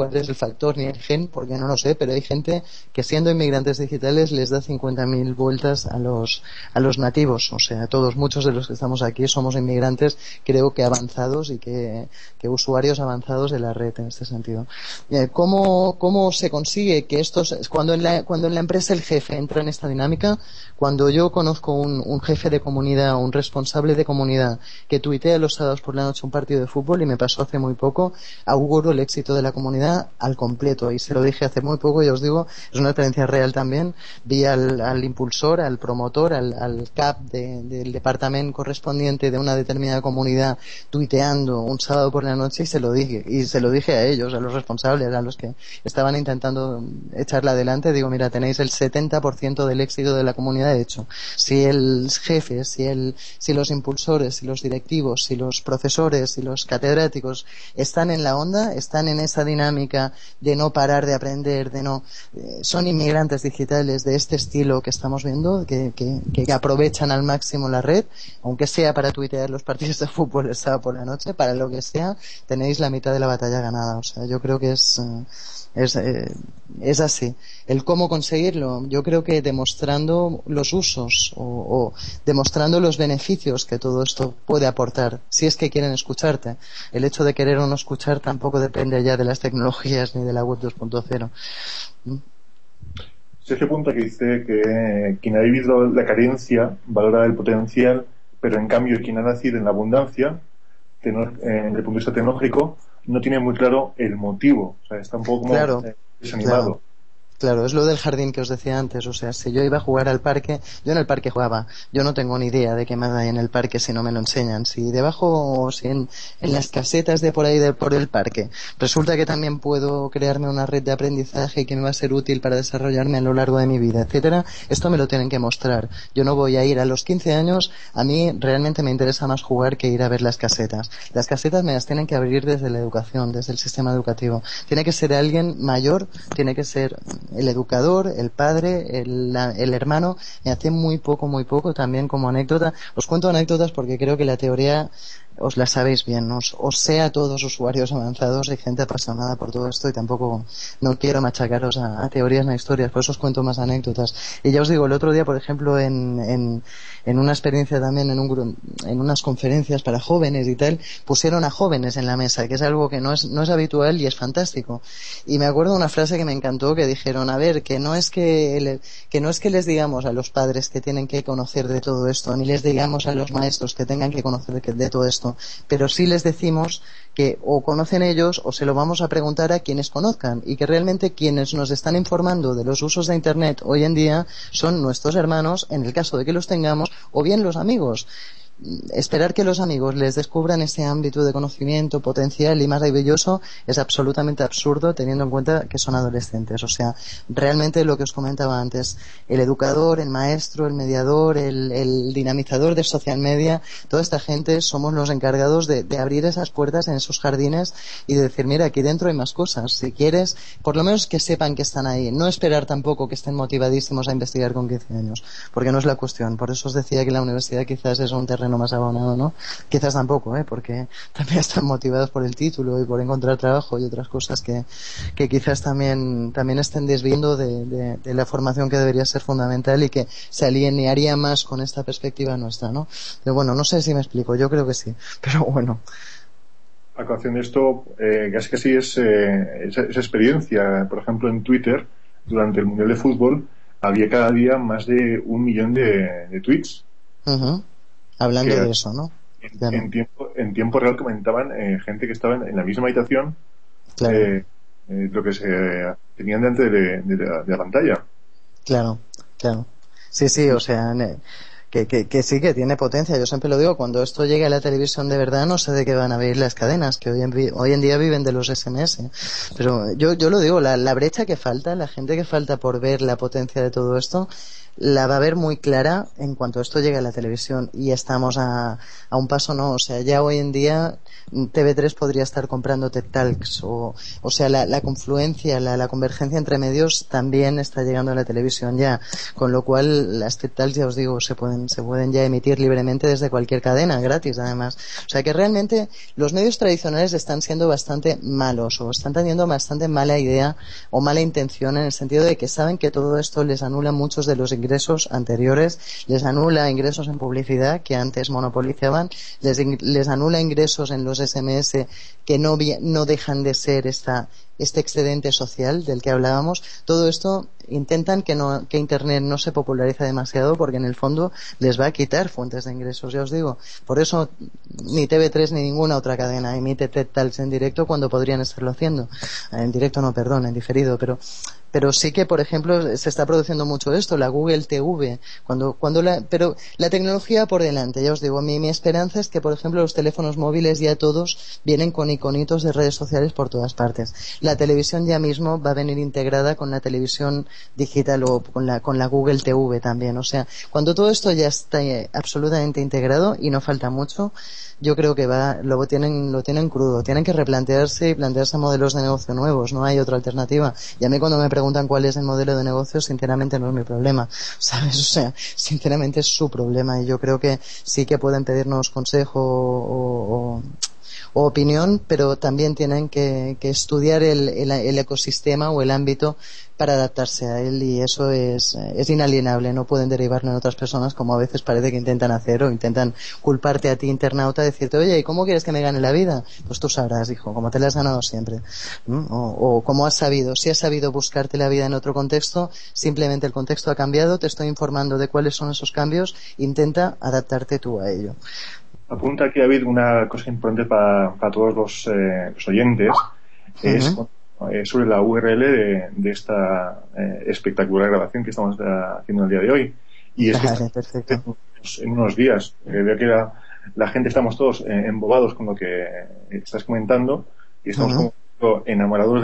factor ni el gen, porque no lo sé, pero hay gente que siendo inmigrantes digitales les da 50.000 vueltas a los nativos. O sea, muchos de los que estamos aquí somos inmigrantes, creo que avanzados y que usuarios avanzados de la red en este sentido. ¿Cómo se consigue que cuando en la empresa el jefe entra en esta dinámica? Cuando yo conozco un jefe de comunidad, un responsable de comunidad que tuitea los sábados por la noche un partido de fútbol, y me pasó hace muy poco, auguro el éxito de la comunidad al completo, y se lo dije hace muy poco, y os digo, es una experiencia real también. Vi al impulsor, al promotor, al CAP del departamento correspondiente de una determinada comunidad tuiteando un sábado por la noche, y se lo dije a ellos, a los responsables, a los que estaban intentando echarla adelante. Digo, mira, tenéis el 70% del éxito de la comunidad hecho. Si el jefe, si los impulsores, si los directivos, si los profesores, si los catedráticos están en la onda, están en esa dinámica de no parar de aprender, son inmigrantes digitales de este estilo que estamos viendo, que aprovechan al máximo la red, aunque sea para tuitear los partidos de fútbol el sábado por la noche, para lo que sea, tenéis la mitad de la batalla ganada. O sea, yo creo que es así. El cómo conseguirlo, yo creo que demostrando los usos o demostrando los beneficios que todo esto puede aportar, si es que quieren escucharte. El hecho de querer o no escuchar tampoco depende ya de las tecnologías ni de la web 2.0. Sergio Punta, que dice que quien ha vivido la carencia valora el potencial, pero en cambio quien ha nacido en la abundancia, desde el punto de vista tecnológico, no tiene muy claro el motivo. O sea, está un poco como desanimado. Claro, es lo del jardín que os decía antes. O sea, si yo iba a jugar al parque, yo en el parque jugaba, yo no tengo ni idea de qué más hay en el parque si no me lo enseñan. Si debajo o si en las casetas de por ahí por el parque resulta que también puedo crearme una red de aprendizaje que me va a ser útil para desarrollarme a lo largo de mi vida, etcétera, esto me lo tienen que mostrar. Yo no voy a ir a los 15 años, a mí realmente me interesa más jugar que ir a ver las casetas. Las casetas me las tienen que abrir desde la educación, desde el sistema educativo. Tiene que ser alguien mayor, tiene que ser el educador, el padre, el hermano. Me hace muy poco también como anécdota. Os cuento anécdotas porque creo que la teoría os la sabéis bien, ¿no? Os sé a todos usuarios avanzados y gente apasionada por todo esto, y tampoco no quiero machacaros a teorías ni a historias, por eso os cuento más anécdotas. Y ya os digo, el otro día, por ejemplo, en una experiencia también en unas conferencias para jóvenes y tal, pusieron a jóvenes en la mesa, que es algo que no es habitual y es fantástico. Y me acuerdo una frase que me encantó, que dijeron, a ver, que no es que les digamos a los padres que tienen que conocer de todo esto, ni les digamos a los maestros que tengan que conocer de todo esto, pero sí les decimos que o conocen ellos o se lo vamos a preguntar a quienes conozcan, y que realmente quienes nos están informando de los usos de Internet hoy en día son nuestros hermanos, en el caso de que los tengamos, o bien los amigos. Esperar que los amigos les descubran ese ámbito de conocimiento potencial y maravilloso es absolutamente absurdo, teniendo en cuenta que son adolescentes. O sea, realmente lo que os comentaba antes, el educador, el maestro, el mediador, el dinamizador de social media, toda esta gente somos los encargados de abrir esas puertas en esos jardines y de decir, mira, aquí dentro hay más cosas. Si quieres, por lo menos que sepan que están ahí. No esperar tampoco que estén motivadísimos a investigar con 15 años, porque no es la cuestión. Por eso os decía que la universidad quizás es un terreno más abonado, ¿no? Quizás tampoco, porque también están motivados por el título y por encontrar trabajo y otras cosas que quizás también estén desviando de la formación que debería ser fundamental y que se alinearía más con esta perspectiva nuestra, ¿no? Pero bueno, no sé si me explico, yo creo que sí, pero bueno. A colación de esto, casi es esa experiencia. Por ejemplo, en Twitter, durante el Mundial de Fútbol, había cada día más de 1 millón de tweets. Uh-huh. Hablando de eso, ¿no? En tiempo real comentaban gente que estaba en la misma habitación, claro. Lo que se tenían delante de la pantalla. Claro. Sí, o sea, que sí, que tiene potencia. Yo siempre lo digo, cuando esto llegue a la televisión de verdad, no sé de qué van a venir las cadenas, que hoy en día viven de los SMS. Pero yo lo digo, la brecha que falta, la gente que falta por ver la potencia de todo esto, la va a ver muy clara en cuanto esto llegue a la televisión, y estamos a un paso, no, o sea, ya hoy en día TV3 podría estar comprando TED Talks, o sea, la confluencia, la convergencia entre medios también está llegando a la televisión ya, con lo cual las TED Talks, ya os digo, se pueden ya emitir libremente desde cualquier cadena, gratis además. O sea que realmente los medios tradicionales están siendo bastante malos, o están teniendo bastante mala idea o mala intención, en el sentido de que saben que todo esto les anula muchos de los ingresos anteriores, les anula ingresos en publicidad que antes monopolizaban, les anula ingresos en los SMS que no dejan de ser este excedente social del que hablábamos. Todo esto intentan que Internet no se popularice demasiado, porque en el fondo les va a quitar fuentes de ingresos, ya os digo. Por eso ni TV3 ni ninguna otra cadena emite TED Talks en directo cuando podrían estarlo haciendo. En directo no, perdón, en diferido, pero sí que, por ejemplo, se está produciendo mucho esto, la Google TV, pero la tecnología por delante, ya os digo, mi esperanza es que, por ejemplo, los teléfonos móviles ya todos vienen con iconitos de redes sociales por todas partes. La televisión ya mismo va a venir integrada con la televisión digital, o con la Google TV también. O sea, cuando todo esto ya está absolutamente integrado, y no falta mucho, yo creo que lo tienen crudo. Tienen que replantearse y plantearse modelos de negocio nuevos. No hay otra alternativa. Y a mí, cuando me preguntan cuál es el modelo de negocio, sinceramente no es mi problema, ¿sabes? O sea, sinceramente es su problema, y yo creo que sí que pueden pedirnos consejo o opinión, pero también tienen que estudiar el ecosistema o el ámbito para adaptarse a él, y eso es inalienable. No pueden derivarlo en otras personas, como a veces parece que intentan hacer, o intentan culparte a ti, internauta, decirte, oye, ¿y cómo quieres que me gane la vida? Pues tú sabrás, hijo, como te la has ganado siempre. O cómo has sabido, si has sabido buscarte la vida en otro contexto, simplemente el contexto ha cambiado, te estoy informando de cuáles son esos cambios, intenta adaptarte tú a ello. Apunta aquí, David, una cosa importante para todos los oyentes, es sobre la URL de esta espectacular grabación que estamos haciendo el día de hoy. Y es que en unos días, veo que la gente, estamos todos embobados con lo que estás comentando, y estamos como enamorados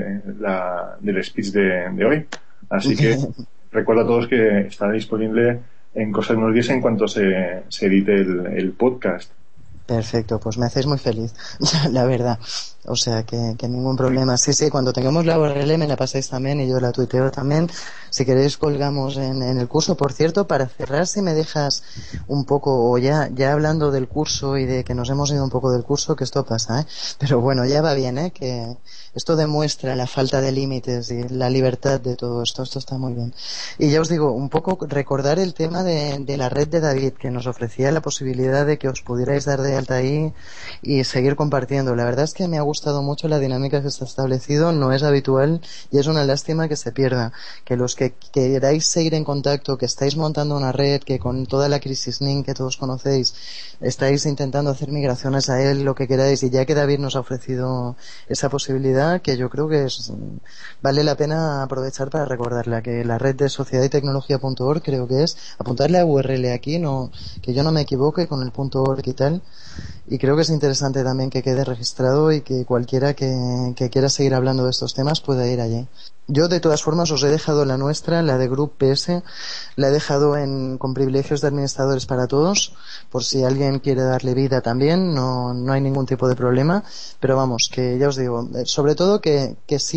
del speech de hoy. Así que recuerda a todos que estará disponible en cosa de unos días en cuanto se edite el podcast. Perfecto, pues me hacéis muy feliz, la verdad. O sea que ningún problema. Sí, cuando tengamos la URL me la pasáis también, y yo la tuiteo también. Si queréis colgamos en el curso. Por cierto, para cerrar, si me dejas un poco, o ya hablando del curso y de que nos hemos ido un poco del curso, que esto pasa, pero bueno, ya va bien, que esto demuestra la falta de límites y la libertad de todo esto está muy bien. Y ya os digo, un poco recordar el tema de la red de David, que nos ofrecía la posibilidad de que os pudierais dar de alta ahí y seguir compartiendo. La verdad es que me ha gustado mucho la dinámica que se ha establecido, no es habitual, y es una lástima que se pierda. Que los que queráis seguir en contacto, que estáis montando una red, que con toda la crisis NIN que todos conocéis estáis intentando hacer migraciones a él, lo que queráis, y ya que David nos ha ofrecido esa posibilidad, que yo creo que vale la pena aprovechar para recordarla, que la red de sociedadytecnología.org, creo que es, apuntarle a URL aquí, que yo no me equivoque con el .org y tal, y creo que es interesante también que quede registrado, y que cualquiera que quiera seguir hablando de estos temas pueda ir allí. Yo, de todas formas, os he dejado la nuestra, la de Group PS, la he dejado con privilegios de administradores para todos, por si alguien quiere darle vida también, no hay ningún tipo de problema, pero vamos, que ya os digo, sobre todo que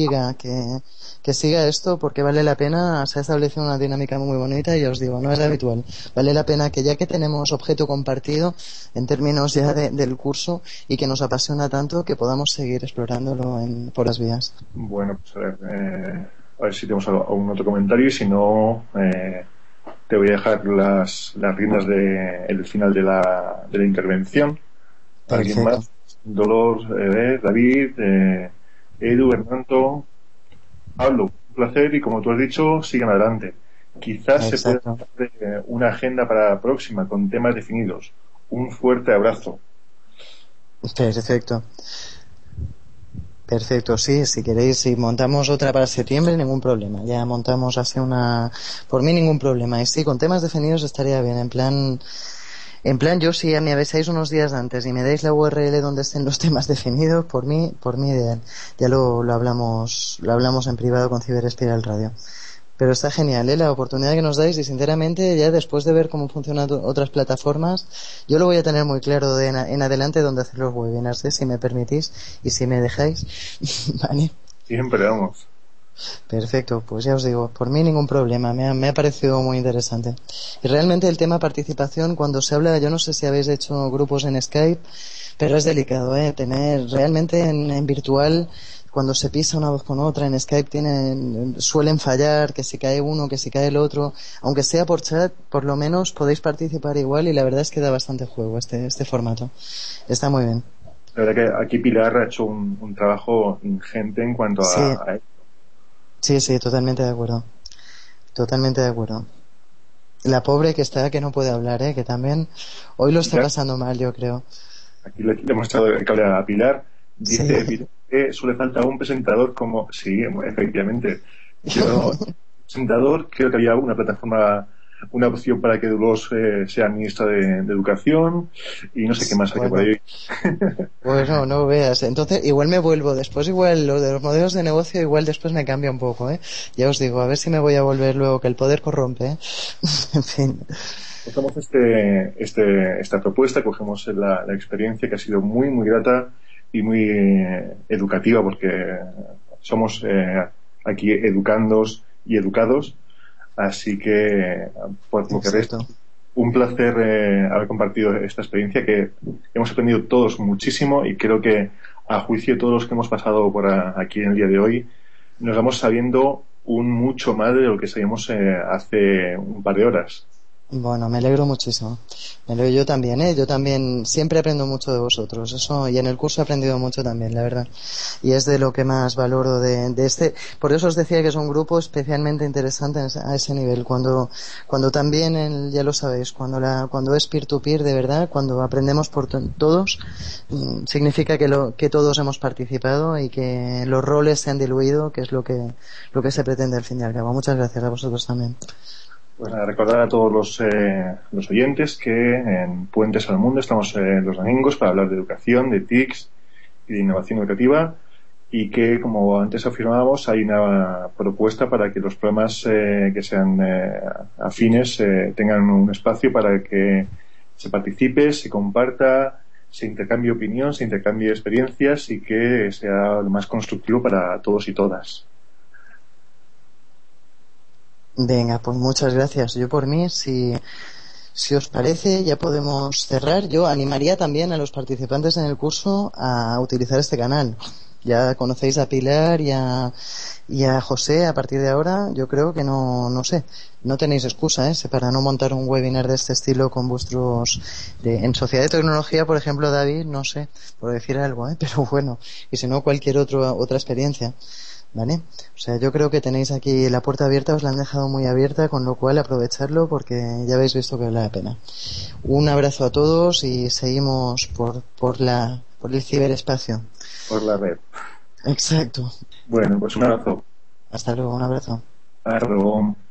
siga esto, porque vale la pena. Se ha establecido una dinámica muy bonita, y ya os digo, no es habitual. Vale la pena que, ya que tenemos objeto compartido en términos ya del curso, y que nos apasiona tanto, que podamos seguir explorándolo por las vías. Bueno, pues a ver si tenemos algún otro comentario, y si no, te voy a dejar las riendas el final de la intervención. ¿Alguien más? Dolores, David, Edu, Hernando, Pablo, un placer, y como tú has dicho, sigan adelante. Quizás se pueda hacer una agenda para la próxima con temas definidos. Un fuerte abrazo. Perfecto, sí, si queréis, si montamos otra para septiembre, ningún problema. Ya montamos por mí ningún problema. Y sí, con temas definidos estaría bien. En plan, yo, si me avisáis unos días antes y me dais la URL donde estén los temas definidos, por mí ideal. Ya lo hablamos en privado con Ciberespiral Radio. Pero está genial, la oportunidad que nos dais, y sinceramente ya después de ver cómo funcionan otras plataformas, yo lo voy a tener muy claro en adelante dónde hacer los webinars, si me permitís y si me dejáis. Vale. Siempre, vamos. Perfecto, pues ya os digo, por mí ningún problema, me ha parecido muy interesante. Y realmente el tema participación, cuando se habla, yo no sé si habéis hecho grupos en Skype, pero es delicado, tener realmente en virtual, cuando se pisa una voz con otra, en Skype suelen fallar, que si cae uno, que si cae el otro, aunque sea por chat, por lo menos podéis participar igual, y la verdad es que da bastante juego este formato. Está muy bien. La verdad que aquí Pilar ha hecho un trabajo ingente en cuanto Sí. a Sí, totalmente de acuerdo. Totalmente de acuerdo. La pobre que no puede hablar, que también hoy lo está pasando mal, yo creo. Aquí le hemos echado el cable a Pilar. Dice Sí. Pilar que solo falta un presentador como... Sí, efectivamente. Yo, presentador, creo que había una plataforma, una opción para que Dulos sea ministra de Educación y no sé qué más hay por ahí. Bueno, no veas. Entonces, igual me vuelvo. Después, igual, lo de los modelos de negocio, igual después me cambia un poco, Ya os digo, a ver si me voy a volver luego, que el poder corrompe, En fin. Cogemos esta propuesta, cogemos la experiencia que ha sido muy, muy grata y muy educativa, porque somos aquí educandos y educados. Así que, por lo que ves, un placer haber compartido esta experiencia, que hemos aprendido todos muchísimo, y creo que, a juicio de todos los que hemos pasado por aquí en el día de hoy, nos vamos sabiendo mucho más de lo que sabíamos hace un par de horas. Bueno, me alegro muchísimo. Yo también, Yo también siempre aprendo mucho de vosotros. Eso, y en el curso he aprendido mucho también, la verdad. Y es de lo que más valoro de este. Por eso os decía que es un grupo especialmente interesante a ese nivel. Cuando también, ya lo sabéis, cuando es peer-to-peer, de verdad, cuando aprendemos por todos, significa que todos hemos participado y que los roles se han diluido, que es lo que se pretende al fin y al cabo. Muchas gracias a vosotros también. Pues nada, recordar a todos los oyentes que en Puentes al Mundo estamos los domingos para hablar de educación, de TICs y de innovación educativa, y que, como antes afirmábamos, hay una propuesta para que los programas que sean afines tengan un espacio para que se participe, se comparta, se intercambie opinión, se intercambie experiencias, y que sea lo más constructivo para todos y todas. Venga, pues muchas gracias. Yo por mí, si os parece, ya podemos cerrar. Yo animaría también a los participantes en el curso a utilizar este canal. Ya conocéis a Pilar y a José. A partir de ahora, yo creo que no tenéis excusa, para no montar un webinar de este estilo con vuestros... en Sociedad de Tecnología, por ejemplo, David, no sé, por decir algo, pero bueno, y si no, cualquier otra experiencia. ¿Vale? O sea, yo creo que tenéis aquí la puerta abierta, os la han dejado muy abierta, con lo cual aprovecharlo, porque ya habéis visto que vale la pena. Un abrazo a todos y seguimos por el ciberespacio. Por la red. Exacto. Bueno, pues un abrazo. Hasta luego, un abrazo. Hasta luego.